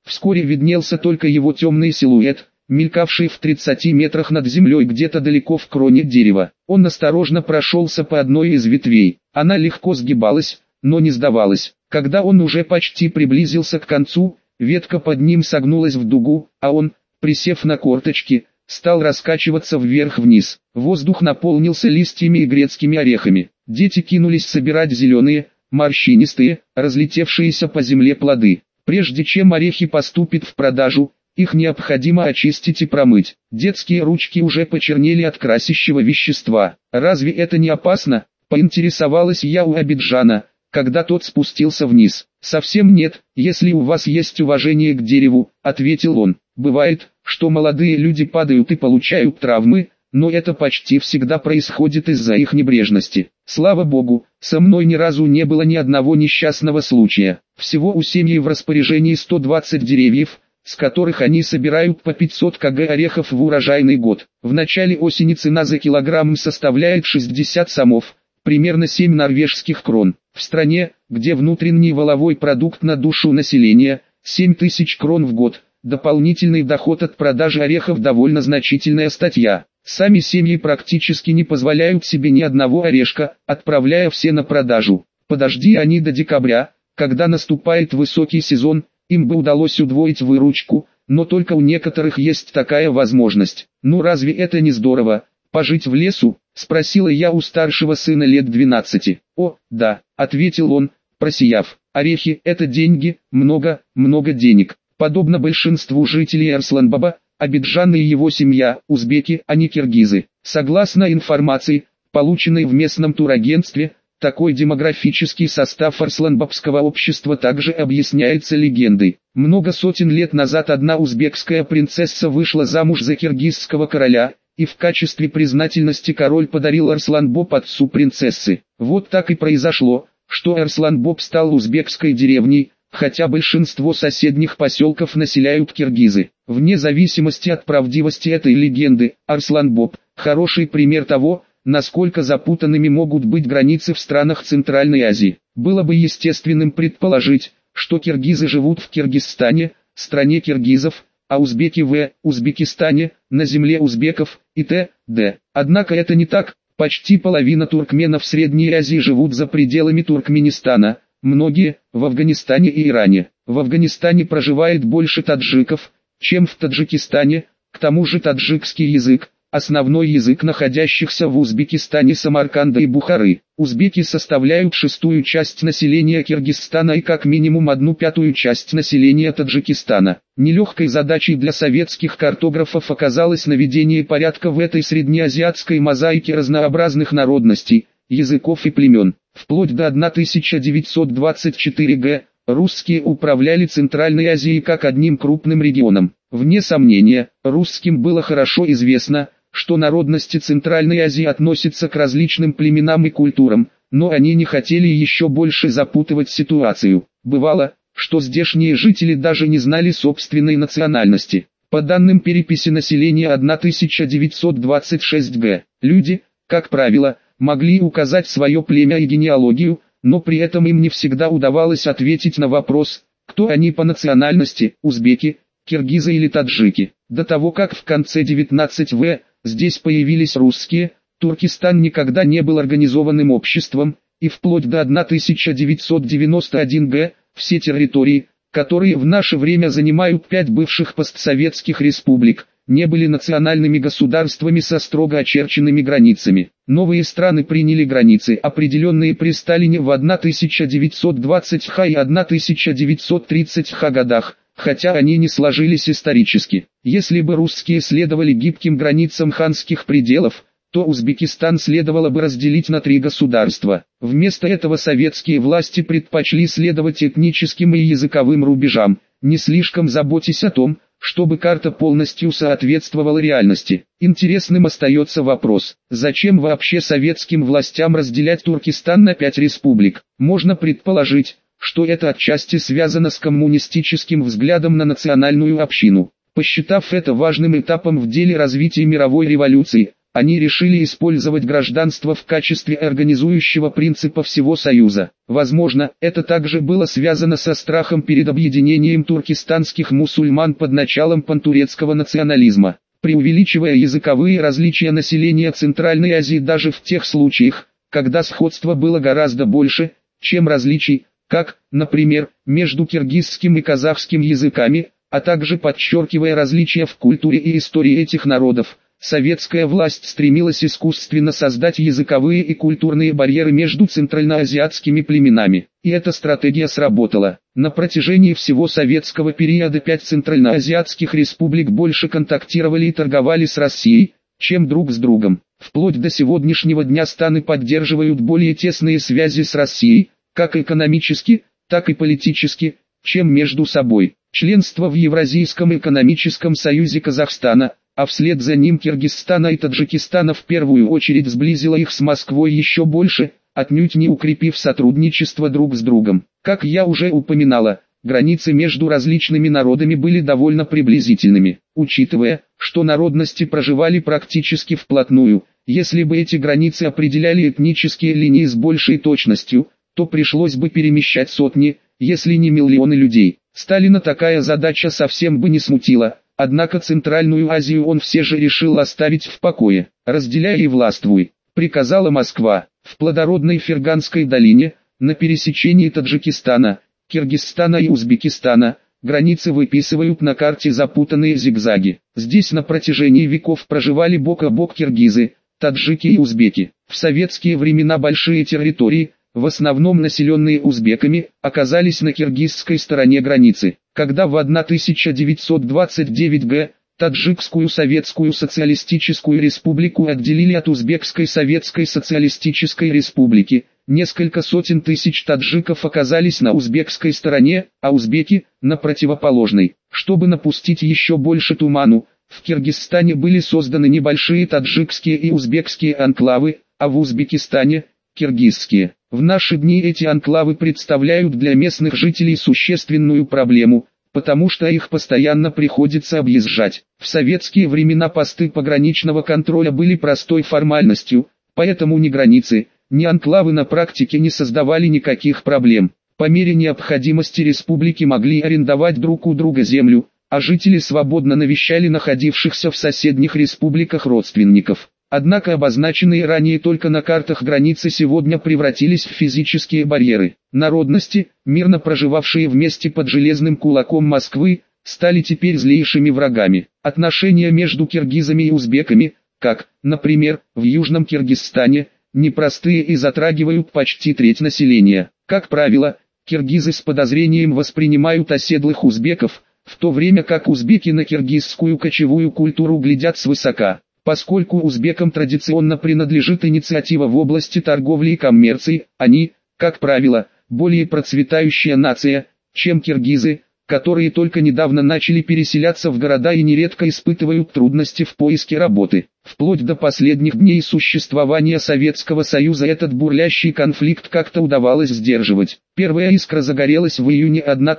S1: Вскоре виднелся только его темный силуэт, мелькавший в 30 метрах над землей где-то далеко в кроне дерева. Он осторожно прошелся по одной из ветвей. Она легко сгибалась, но не сдавалась. Когда он уже почти приблизился к концу, ветка под ним согнулась в дугу, а он, присев на корточки, стал раскачиваться вверх-вниз. Воздух наполнился листьями и грецкими орехами. Дети кинулись собирать зеленые, морщинистые, разлетевшиеся по земле плоды. Прежде чем орехи поступят в продажу, их необходимо очистить и промыть. Детские ручки уже почернели от красящего вещества. «Разве это не опасно?» – поинтересовалась я у Абиджана, когда тот спустился вниз. «Совсем нет, если у вас есть уважение к дереву», – ответил он. «Бывает, что молодые люди падают и получают травмы, но это почти всегда происходит из-за их небрежности. Слава богу, со мной ни разу не было ни одного несчастного случая. Всего у семьи в распоряжении 120 деревьев, с которых они собирают по 500 кг орехов в урожайный год. В начале осени цена за килограмм составляет 60 сомов, примерно 7 норвежских крон. В стране, где внутренний валовой продукт на душу населения 7000 крон в год, дополнительный доход от продажи орехов довольно значительная статья. Сами семьи практически не позволяют себе ни одного орешка, отправляя все на продажу. Подожди они до декабря, когда наступает высокий сезон, им бы удалось удвоить выручку, но только у некоторых есть такая возможность. «Ну разве это не здорово, пожить в лесу?» – спросила я у старшего сына лет 12. «О, да», – ответил он, просияв. «Орехи – это деньги, много, много денег». Подобно большинству жителей Арсланбаба, Абиджан и его семья – узбеки, а не киргизы. Согласно информации, полученной в местном турагентстве, такой демографический состав арсланбабского общества также объясняется легендой. Много сотен лет назад одна узбекская принцесса вышла замуж за киргизского короля, и в качестве признательности король подарил Арсланбоб отцу принцессы. Вот так и произошло, что Арсланбоб стал узбекской деревней, хотя большинство соседних поселков населяют киргизы. Вне зависимости от правдивости этой легенды, Арсланбоб – хороший пример того, насколько запутанными могут быть границы в странах Центральной Азии. Было бы естественным предположить, что киргизы живут в Киргизстане, стране киргизов, а узбеки в Узбекистане, на земле узбеков, и т.д. Однако это не так, почти половина туркменов Средней Азии живут за пределами Туркменистана, многие – в Афганистане и Иране. В Афганистане проживает больше таджиков, чем в Таджикистане, к тому же таджикский язык – основной язык находящихся в Узбекистане Самарканда и Бухары. Узбеки составляют 1/6 часть населения Киргизстана и как минимум 1/5 часть населения Таджикистана. Нелегкой задачей для советских картографов оказалось наведение порядка в этой среднеазиатской мозаике разнообразных народностей, языков и племен. Вплоть до 1924 г. русские управляли Центральной Азией как одним крупным регионом. Вне сомнения, русским было хорошо известно, что народности Центральной Азии относятся к различным племенам и культурам, но они не хотели еще больше запутывать ситуацию. Бывало, что здешние жители даже не знали собственной национальности. По данным переписи населения 1926 г., люди, как правило, могли указать свое племя и генеалогию, но при этом им не всегда удавалось ответить на вопрос, кто они по национальности, узбеки, киргизы или таджики. До того как в конце 19 в. здесь появились русские, Туркестан никогда не был организованным обществом, и вплоть до 1991 г. все территории, которые в наше время занимают 5 бывших постсоветских республик, не были национальными государствами со строго очерченными границами. Новые страны приняли границы, определенные при Сталине в 1920 х и 1930 х годах, хотя они не сложились исторически. Если бы русские следовали гибким границам ханских пределов, то Узбекистан следовало бы разделить на 3 государства. Вместо этого советские власти предпочли следовать этническим и языковым рубежам, не слишком заботясь о том, чтобы карта полностью соответствовала реальности. Интересным остается вопрос, зачем вообще советским властям разделять Туркестан на 5 республик? Можно предположить, что это отчасти связано с коммунистическим взглядом на национальную общину. Посчитав это важным этапом в деле развития мировой революции, они решили использовать гражданство в качестве организующего принципа всего Союза. Возможно, это также было связано со страхом перед объединением туркестанских мусульман под началом пантурецкого национализма. Преувеличивая языковые различия населения Центральной Азии даже в тех случаях, когда сходство было гораздо больше, чем различий, как, например, между киргизским и казахским языками, а также подчеркивая различия в культуре и истории этих народов, советская власть стремилась искусственно создать языковые и культурные барьеры между центральноазиатскими племенами. И эта стратегия сработала. На протяжении всего советского периода 5 центральноазиатских республик больше контактировали и торговали с Россией, чем друг с другом. Вплоть до сегодняшнего дня страны поддерживают более тесные связи с Россией, как экономически, так и политически, чем между собой. Членство в Евразийском экономическом союзе Казахстана, а вслед за ним Киргизстана и Таджикистана в первую очередь сблизило их с Москвой еще больше, отнюдь не укрепив сотрудничество друг с другом. Как я уже упоминала, границы между различными народами были довольно приблизительными. Учитывая, что народности проживали практически вплотную, если бы эти границы определяли этнические линии с большей точностью, то пришлось бы перемещать сотни, если не миллионы людей. Сталина такая задача совсем бы не смутила, однако Центральную Азию он все же решил оставить в покое. «Разделяй и властвуй», приказала Москва. В плодородной Ферганской долине, на пересечении Таджикистана, Киргизстана и Узбекистана, границы выписывают на карте запутанные зигзаги. Здесь на протяжении веков проживали бок о бок киргизы, таджики и узбеки. В советские времена большие территории, в основном населенные узбеками, оказались на киргизской стороне границы. Когда в 1929 г. Таджикскую Советскую Социалистическую Республику отделили от Узбекской Советской Социалистической Республики, несколько сотен тысяч таджиков оказались на узбекской стороне, а узбеки – на противоположной. Чтобы напустить еще больше туману, в Киргизстане были созданы небольшие таджикские и узбекские анклавы, а в Узбекистане – киргизские. В наши дни эти анклавы представляют для местных жителей существенную проблему, потому что их постоянно приходится объезжать. В советские времена посты пограничного контроля были простой формальностью, поэтому ни границы, ни анклавы на практике не создавали никаких проблем. По мере необходимости республики могли арендовать друг у друга землю, а жители свободно навещали находившихся в соседних республиках родственников. Однако обозначенные ранее только на картах границы сегодня превратились в физические барьеры. Народности, мирно проживавшие вместе под железным кулаком Москвы, стали теперь злейшими врагами. Отношения между киргизами и узбеками, как, например, в Южном Киргизстане, непростые и затрагивают почти треть населения. Как правило, киргизы с подозрением воспринимают оседлых узбеков, в то время как узбеки на киргизскую кочевую культуру глядят свысока. Поскольку узбекам традиционно принадлежит инициатива в области торговли и коммерции, они, как правило, более процветающая нация, чем киргизы, которые только недавно начали переселяться в города и нередко испытывают трудности в поиске работы. Вплоть до последних дней существования Советского Союза этот бурлящий конфликт как-то удавалось сдерживать. Первая искра загорелась в июне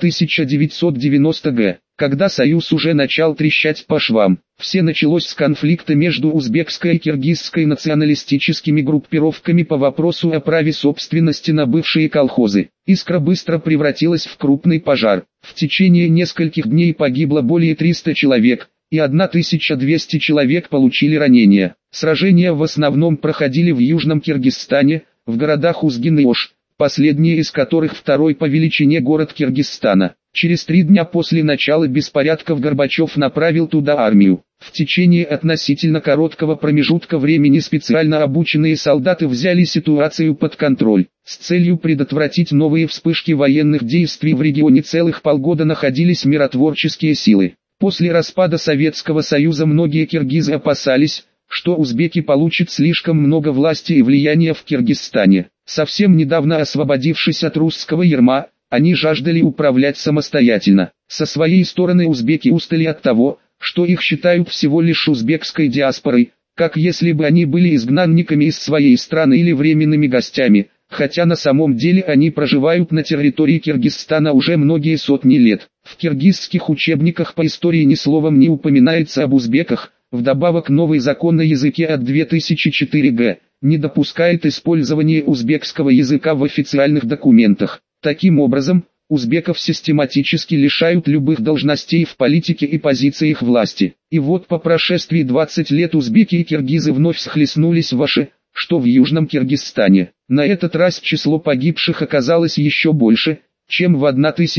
S1: 1990 г., когда Союз уже начал трещать по швам. Все началось с конфликта между узбекской и киргизской националистическими группировками по вопросу о праве собственности на бывшие колхозы. Искра быстро превратилась в крупный пожар. В течение нескольких дней погибло более 300 человек, и 1200 человек получили ранения. Сражения в основном проходили в Южном Киргизстане, в городах Узгин и Ош, последний из которых второй по величине город Киргизстана. Через 3 дня после начала беспорядков Горбачев направил туда армию. В течение относительно короткого промежутка времени специально обученные солдаты взяли ситуацию под контроль. С целью предотвратить новые вспышки военных действий в регионе целых полгода находились миротворческие силы. После распада Советского Союза многие киргизы опасались, что узбеки получат слишком много власти и влияния в Киргизстане. Совсем недавно освободившись от русского ярма, они жаждали управлять самостоятельно. Со своей стороны узбеки устали от того, что их считают всего лишь узбекской диаспорой, как если бы они были изгнанниками из своей страны или временными гостями, хотя на самом деле они проживают на территории Киргизстана уже многие сотни лет. В киргизских учебниках по истории ни словом не упоминается об узбеках, Вдобавок новый закон на языке от 2004 г. не допускает использования узбекского языка в официальных документах. Таким образом, узбеков систематически лишают любых должностей в политике и позициях власти. И вот по прошествии 20 лет узбеки и киргизы вновь схлестнулись в Аше, что в Южном Киргизстане. На этот раз число погибших оказалось еще больше, чем в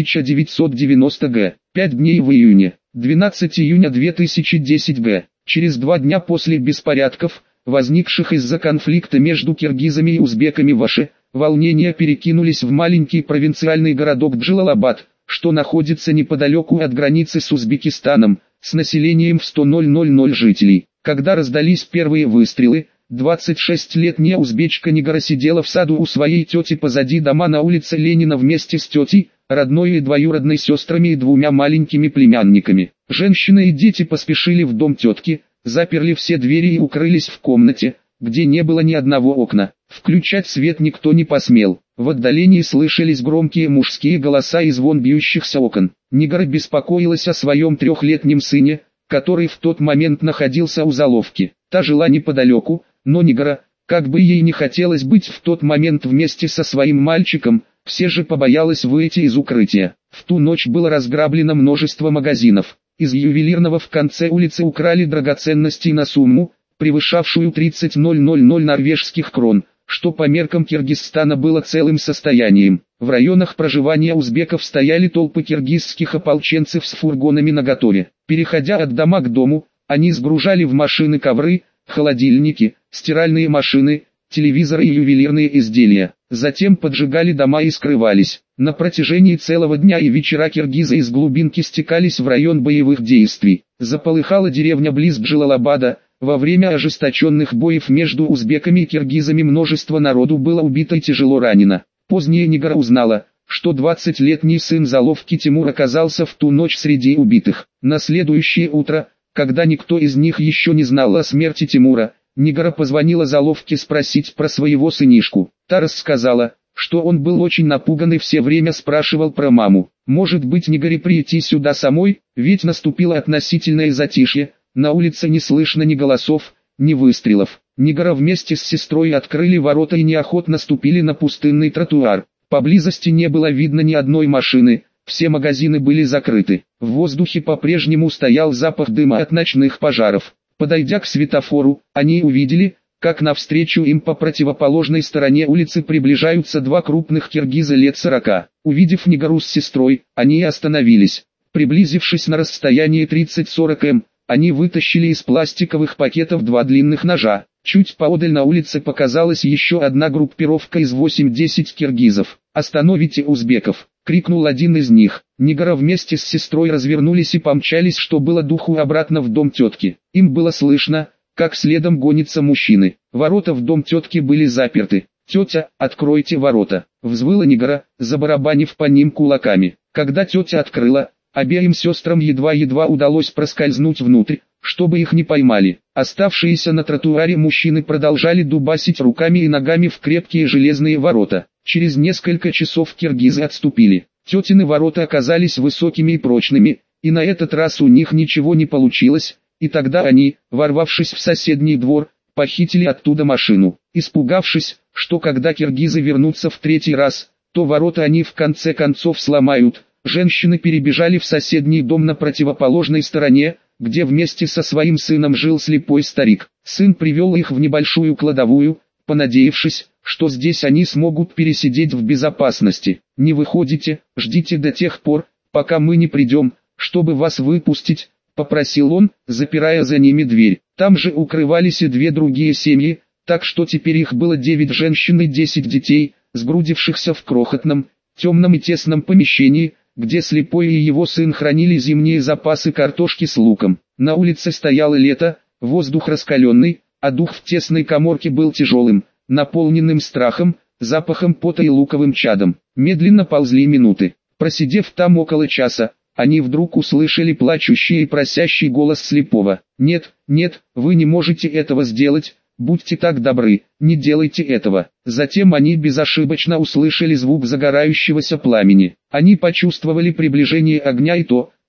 S1: 1990 г. 5 дней в июне, 12 июня 2010 г. Через 2 дня после беспорядков, возникших из-за конфликта между киргизами и узбеками в Аше, волнения перекинулись в маленький провинциальный городок Джалалабад, что находится неподалеку от границы с Узбекистаном, с населением в 100 000 жителей. Когда раздались первые выстрелы, 26-летняя узбечка Нигара сидела в саду у своей тети позади дома на улице Ленина вместе с тетей, родной и двоюродной сестрами и 2 маленькими племянниками. Женщина и дети поспешили в дом тетки, заперли все двери и укрылись в комнате, где не было ни одного окна. Включать свет никто не посмел. В отдалении слышались громкие мужские голоса и звон бьющихся окон. Нигара беспокоилась о своем 3-летнем сыне, который в тот момент находился у заловки. Та жила неподалеку, но Нигара, как бы ей не хотелось быть в тот момент вместе со своим мальчиком, все же побоялась выйти из укрытия. В ту ночь было разграблено множество магазинов. Из ювелирного в конце улицы украли драгоценности на сумму, превышавшую 30 000 норвежских крон, что по меркам Киргизстана было целым состоянием. В районах проживания узбеков стояли толпы киргизских ополченцев с фургонами наготове. Переходя от дома к дому, они сгружали в машины ковры, холодильники, стиральные машины, телевизоры и ювелирные изделия. Затем поджигали дома и скрывались. На протяжении целого дня и вечера киргизы из глубинки стекались в район боевых действий. Заполыхала деревня близ Джалалабада. Во время ожесточенных боев между узбеками и киргизами множество народу было убито и тяжело ранено. Позднее Нигара узнала, что 20-летний сын заловки Тимур оказался в ту ночь среди убитых. На следующее утро, когда никто из них еще не знал о смерти Тимура, Нигара позвонила заловке спросить про своего сынишку. Та рассказала, что он был очень напуган и все время спрашивал про маму. Может быть Нигаре прийти сюда самой, ведь наступило относительное затишье. На улице не слышно ни голосов, ни выстрелов. Нигара вместе с сестрой открыли ворота и неохотно ступили на пустынный тротуар. Поблизости не было видно ни одной машины, все магазины были закрыты. В воздухе по-прежнему стоял запах дыма от ночных пожаров. Подойдя к светофору, они увидели, как навстречу им по противоположной стороне улицы приближаются 2 крупных киргиза лет 40. Увидев Нигару с сестрой, они остановились. Приблизившись на расстояние 30-40 м, они вытащили из пластиковых пакетов 2 длинных ножа. Чуть поодаль на улице показалась еще одна группировка из 8-10 киргизов. «Остановите узбеков!» — крикнул один из них. Нигара вместе с сестрой развернулись и помчались, что было духу, обратно в дом тетки. Им было слышно, как следом гонятся мужчины. Ворота в дом тетки были заперты. «Тетя, откройте ворота!» — взвыла Нигара, забарабанив по ним кулаками. Когда тетя открыла, обеим сестрам едва-едва удалось проскользнуть внутрь, чтобы их не поймали. Оставшиеся на тротуаре мужчины продолжали дубасить руками и ногами в крепкие железные ворота. Через несколько часов киргизы отступили. Тетины ворота оказались высокими и прочными, и на этот раз у них ничего не получилось, и тогда они, ворвавшись в соседний двор, похитили оттуда машину. Испугавшись, что когда киргизы вернутся в 3-й раз, то ворота они в конце концов сломают, женщины перебежали в соседний дом на противоположной стороне, где вместе со своим сыном жил слепой старик. Сын привел их в небольшую кладовую, понадеявшись, что здесь они смогут пересидеть в безопасности. «Не выходите, ждите до тех пор, пока мы не придем, чтобы вас выпустить», — попросил он, запирая за ними дверь. Там же укрывались и 2 другие семьи, так что теперь их было 9 женщин и 10 детей, сгрудившихся в крохотном, темном и тесном помещении, где слепой и его сын хранили зимние запасы картошки с луком. На улице стояло лето, воздух раскаленный, а дух в тесной каморке был тяжелым, наполненным страхом, запахом пота и луковым чадом. Медленно ползли минуты. Просидев там около часа, они вдруг услышали плачущий и просящий голос слепого. «Нет, нет, вы не можете этого сделать, будьте так добры, не делайте этого». Затем они безошибочно услышали звук загорающегося пламени. Они почувствовали приближение огня и то,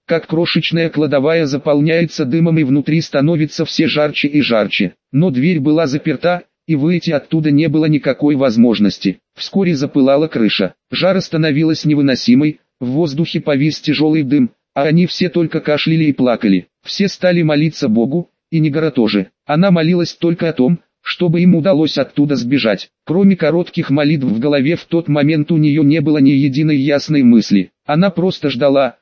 S1: как крошечная кладовая заполняется дымом и внутри становится все жарче и жарче. Но дверь была заперта, и выйти оттуда не было никакой возможности. Вскоре запылала крыша. Жара становилась невыносимой, в воздухе повис тяжелый дым, а они все только кашляли и плакали. Все стали молиться Богу, и Нигора тоже. Она молилась только о том, чтобы им удалось оттуда сбежать. Кроме коротких молитв в голове в тот момент у нее не было ни единой ясной мысли. Она просто ждала,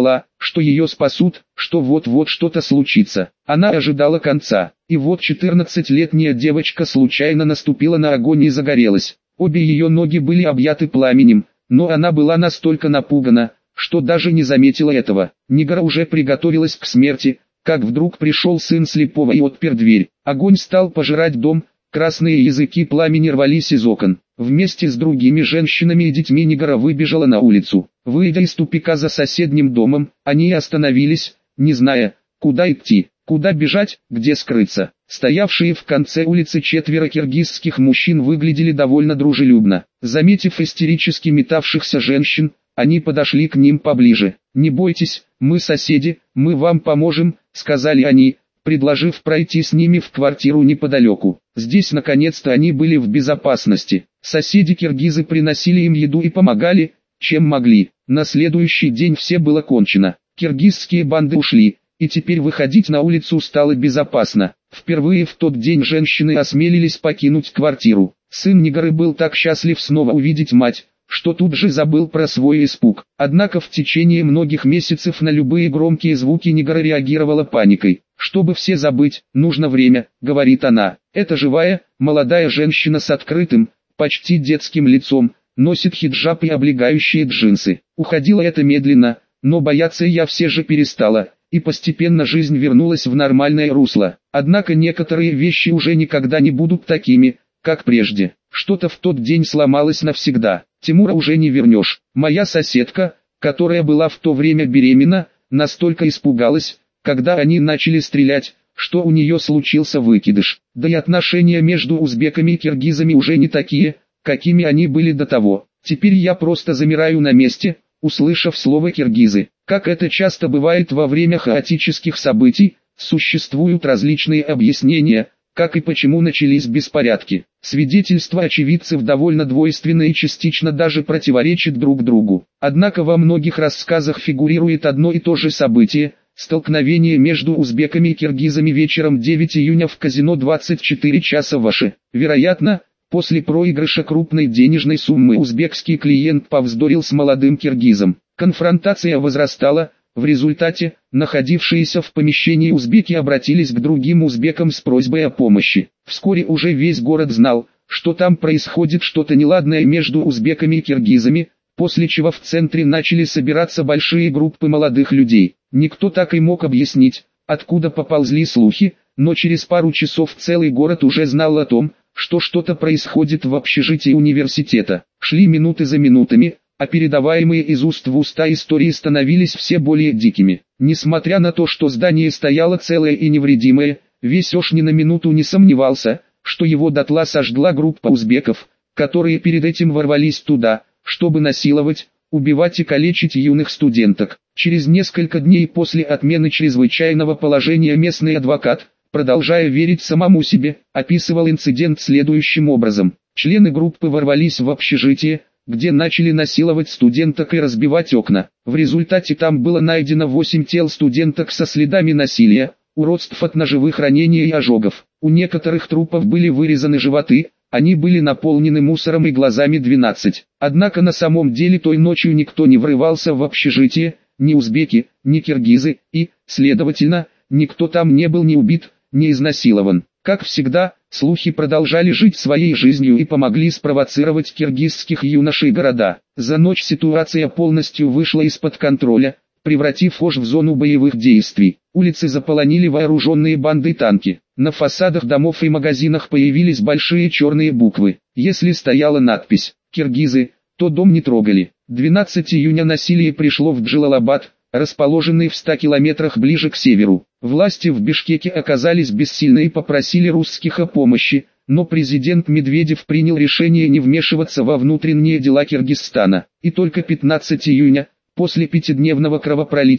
S1: что ее спасут, что вот-вот что-то случится. Она ожидала конца. И вот 14-летняя девочка случайно наступила на огонь и загорелась. Обе ее ноги были объяты пламенем, но она была настолько напугана, что даже не заметила этого. Нигора уже приготовилась к смерти, как вдруг пришел сын слепого и отпер дверь. Огонь стал пожирать дом, красные языки пламени рвались из окон. Вместе с другими женщинами и детьми Нигора выбежала на улицу. Выйдя из тупика за соседним домом, они остановились, не зная, куда идти, куда бежать, где скрыться. Стоявшие в конце улицы 4 киргизских мужчин выглядели довольно дружелюбно. Заметив истерически метавшихся женщин, они подошли к ним поближе. «Не бойтесь, мы соседи, мы вам поможем», — сказали они, предложив пройти с ними в квартиру неподалеку. Здесь наконец-то они были в безопасности. Соседи-киргизы приносили им еду и помогали, чем могли. На следующий день все было кончено. Киргизские банды ушли, и теперь выходить на улицу стало безопасно. Впервые в тот день женщины осмелились покинуть квартиру. Сын Нигоры был так счастлив снова увидеть мать, что тут же забыл про свой испуг. Однако в течение многих месяцев на любые громкие звуки Нигора реагировала паникой. «Чтобы все забыть, нужно время», — говорит она. Это живая, молодая женщина с открытым, почти детским лицом, носит хиджаб и облегающие джинсы. Уходила это медленно, но бояться я все же перестала, и постепенно жизнь вернулась в нормальное русло. Однако некоторые вещи уже никогда не будут такими, как прежде. Что-то в тот день сломалось навсегда. Тимура уже не вернешь. Моя соседка, которая была в то время беременна, настолько испугалась, когда они начали стрелять, что у нее случился выкидыш. Да и отношения между узбеками и киргизами уже не такие, какими они были до того. Теперь я просто замираю на месте, услышав слово «киргизы». Как это часто бывает во время хаотических событий, существуют различные объяснения, как и почему начались беспорядки. Свидетельства очевидцев довольно двойственны и частично даже противоречат друг другу. Однако во многих рассказах фигурирует одно и то же событие – столкновение между узбеками и киргизами вечером 9 июня в казино 24 часа в Аше. Вероятно, после проигрыша крупной денежной суммы узбекский клиент повздорил с молодым киргизом. Конфронтация возрастала. В результате, находившиеся в помещении узбеки обратились к другим узбекам с просьбой о помощи. Вскоре уже весь город знал, что там происходит что-то неладное между узбеками и киргизами, после чего в центре начали собираться большие группы молодых людей. Никто так и мог объяснить, откуда поползли слухи, но через пару часов целый город уже знал о том, что что-то происходит в общежитии университета. Шли минуты за минутами, а передаваемые из уст в уста истории становились все более дикими. Несмотря на то, что здание стояло целое и невредимое, весь Ош ни на минуту не сомневался, что его дотла сожгла группа узбеков, которые перед этим ворвались туда, чтобы насиловать, убивать и калечить юных студенток. Через несколько дней после отмены чрезвычайного положения местный адвокат, продолжая верить самому себе, описывал инцидент следующим образом. Члены группы ворвались в общежитие, где начали насиловать студенток и разбивать окна. В результате там было найдено 8 тел студенток со следами насилия, уродств от ножевых ранений и ожогов. У некоторых трупов были вырезаны животы, они были наполнены мусором и глазами 12. Однако на самом деле той ночью никто не врывался в общежитие, ни узбеки, ни киргизы, и, следовательно, никто там не был ни убит, ни изнасилован. Как всегда, слухи продолжали жить своей жизнью и помогли спровоцировать киргизских юношей города. За ночь ситуация полностью вышла из-под контроля, превратив Ош в зону боевых действий. Улицы заполонили вооруженные банды и танки. На фасадах домов и магазинах появились большие черные буквы. Если стояла надпись «Киргизы», то дом не трогали. 12 июня насилие пришло в Джалалабад, расположенный в 100 километрах ближе к северу. Власти в Бишкеке оказались бессильны и попросили русских о помощи, но президент Медведев принял решение не вмешиваться во внутренние дела Киргизстана. И только 15 июня, после пятидневного кровопролития,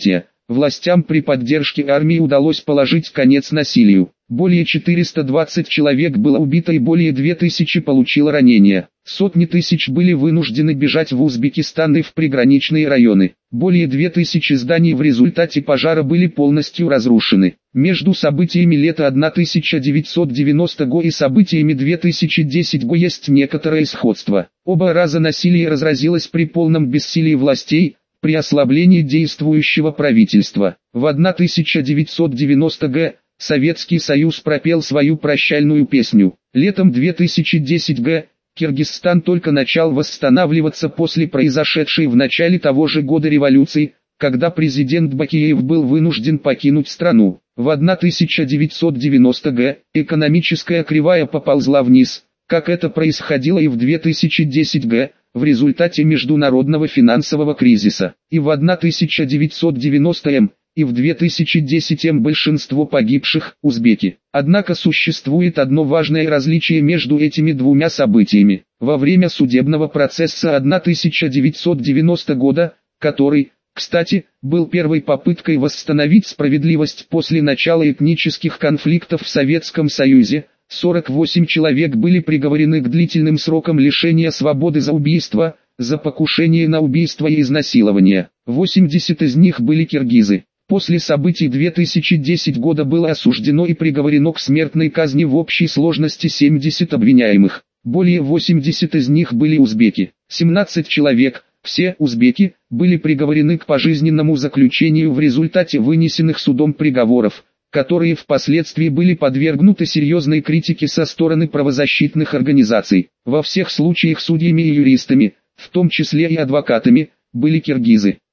S1: Властям при поддержке армии удалось положить конец насилию. Более 420 человек было убито и более 2000 получило ранения. Сотни тысяч были вынуждены бежать в Узбекистан и в приграничные районы. Более 2000 зданий в результате пожара были полностью разрушены. Между событиями лета 1990 года и событиями 2010 года есть некоторое сходство. Оба раза насилие разразилось при полном бессилии властей, при ослаблении действующего правительства. В 1990 году Советский Союз пропел свою прощальную песню. Летом 2010 года Киргизстан только начал восстанавливаться после произошедшей в начале того же года революции, когда президент Бакиев был вынужден покинуть страну. В 1990 году экономическая кривая поползла вниз, как это происходило и в 2010 году, в результате международного финансового кризиса. И в 1990 и в 2010 большинство погибших – узбеки. Однако существует одно важное различие между этими двумя событиями. Во время судебного процесса 1990 года, который, кстати, был первой попыткой восстановить справедливость после начала этнических конфликтов в Советском Союзе, 48 человек были приговорены к длительным срокам лишения свободы за убийство, за покушение на убийство и изнасилование. 80 из них были киргизы. После событий 2010 года было осуждено и приговорено к смертной казни в общей сложности 70 обвиняемых. Более 80 из них были узбеки. 17 человек, все узбеки, были приговорены к пожизненному заключению в результате вынесенных судом приговоров, которые впоследствии были подвергнуты серьезной критике со стороны правозащитных организаций. Во всех случаях судьями и юристами, в том числе и адвокатами, были киргизы.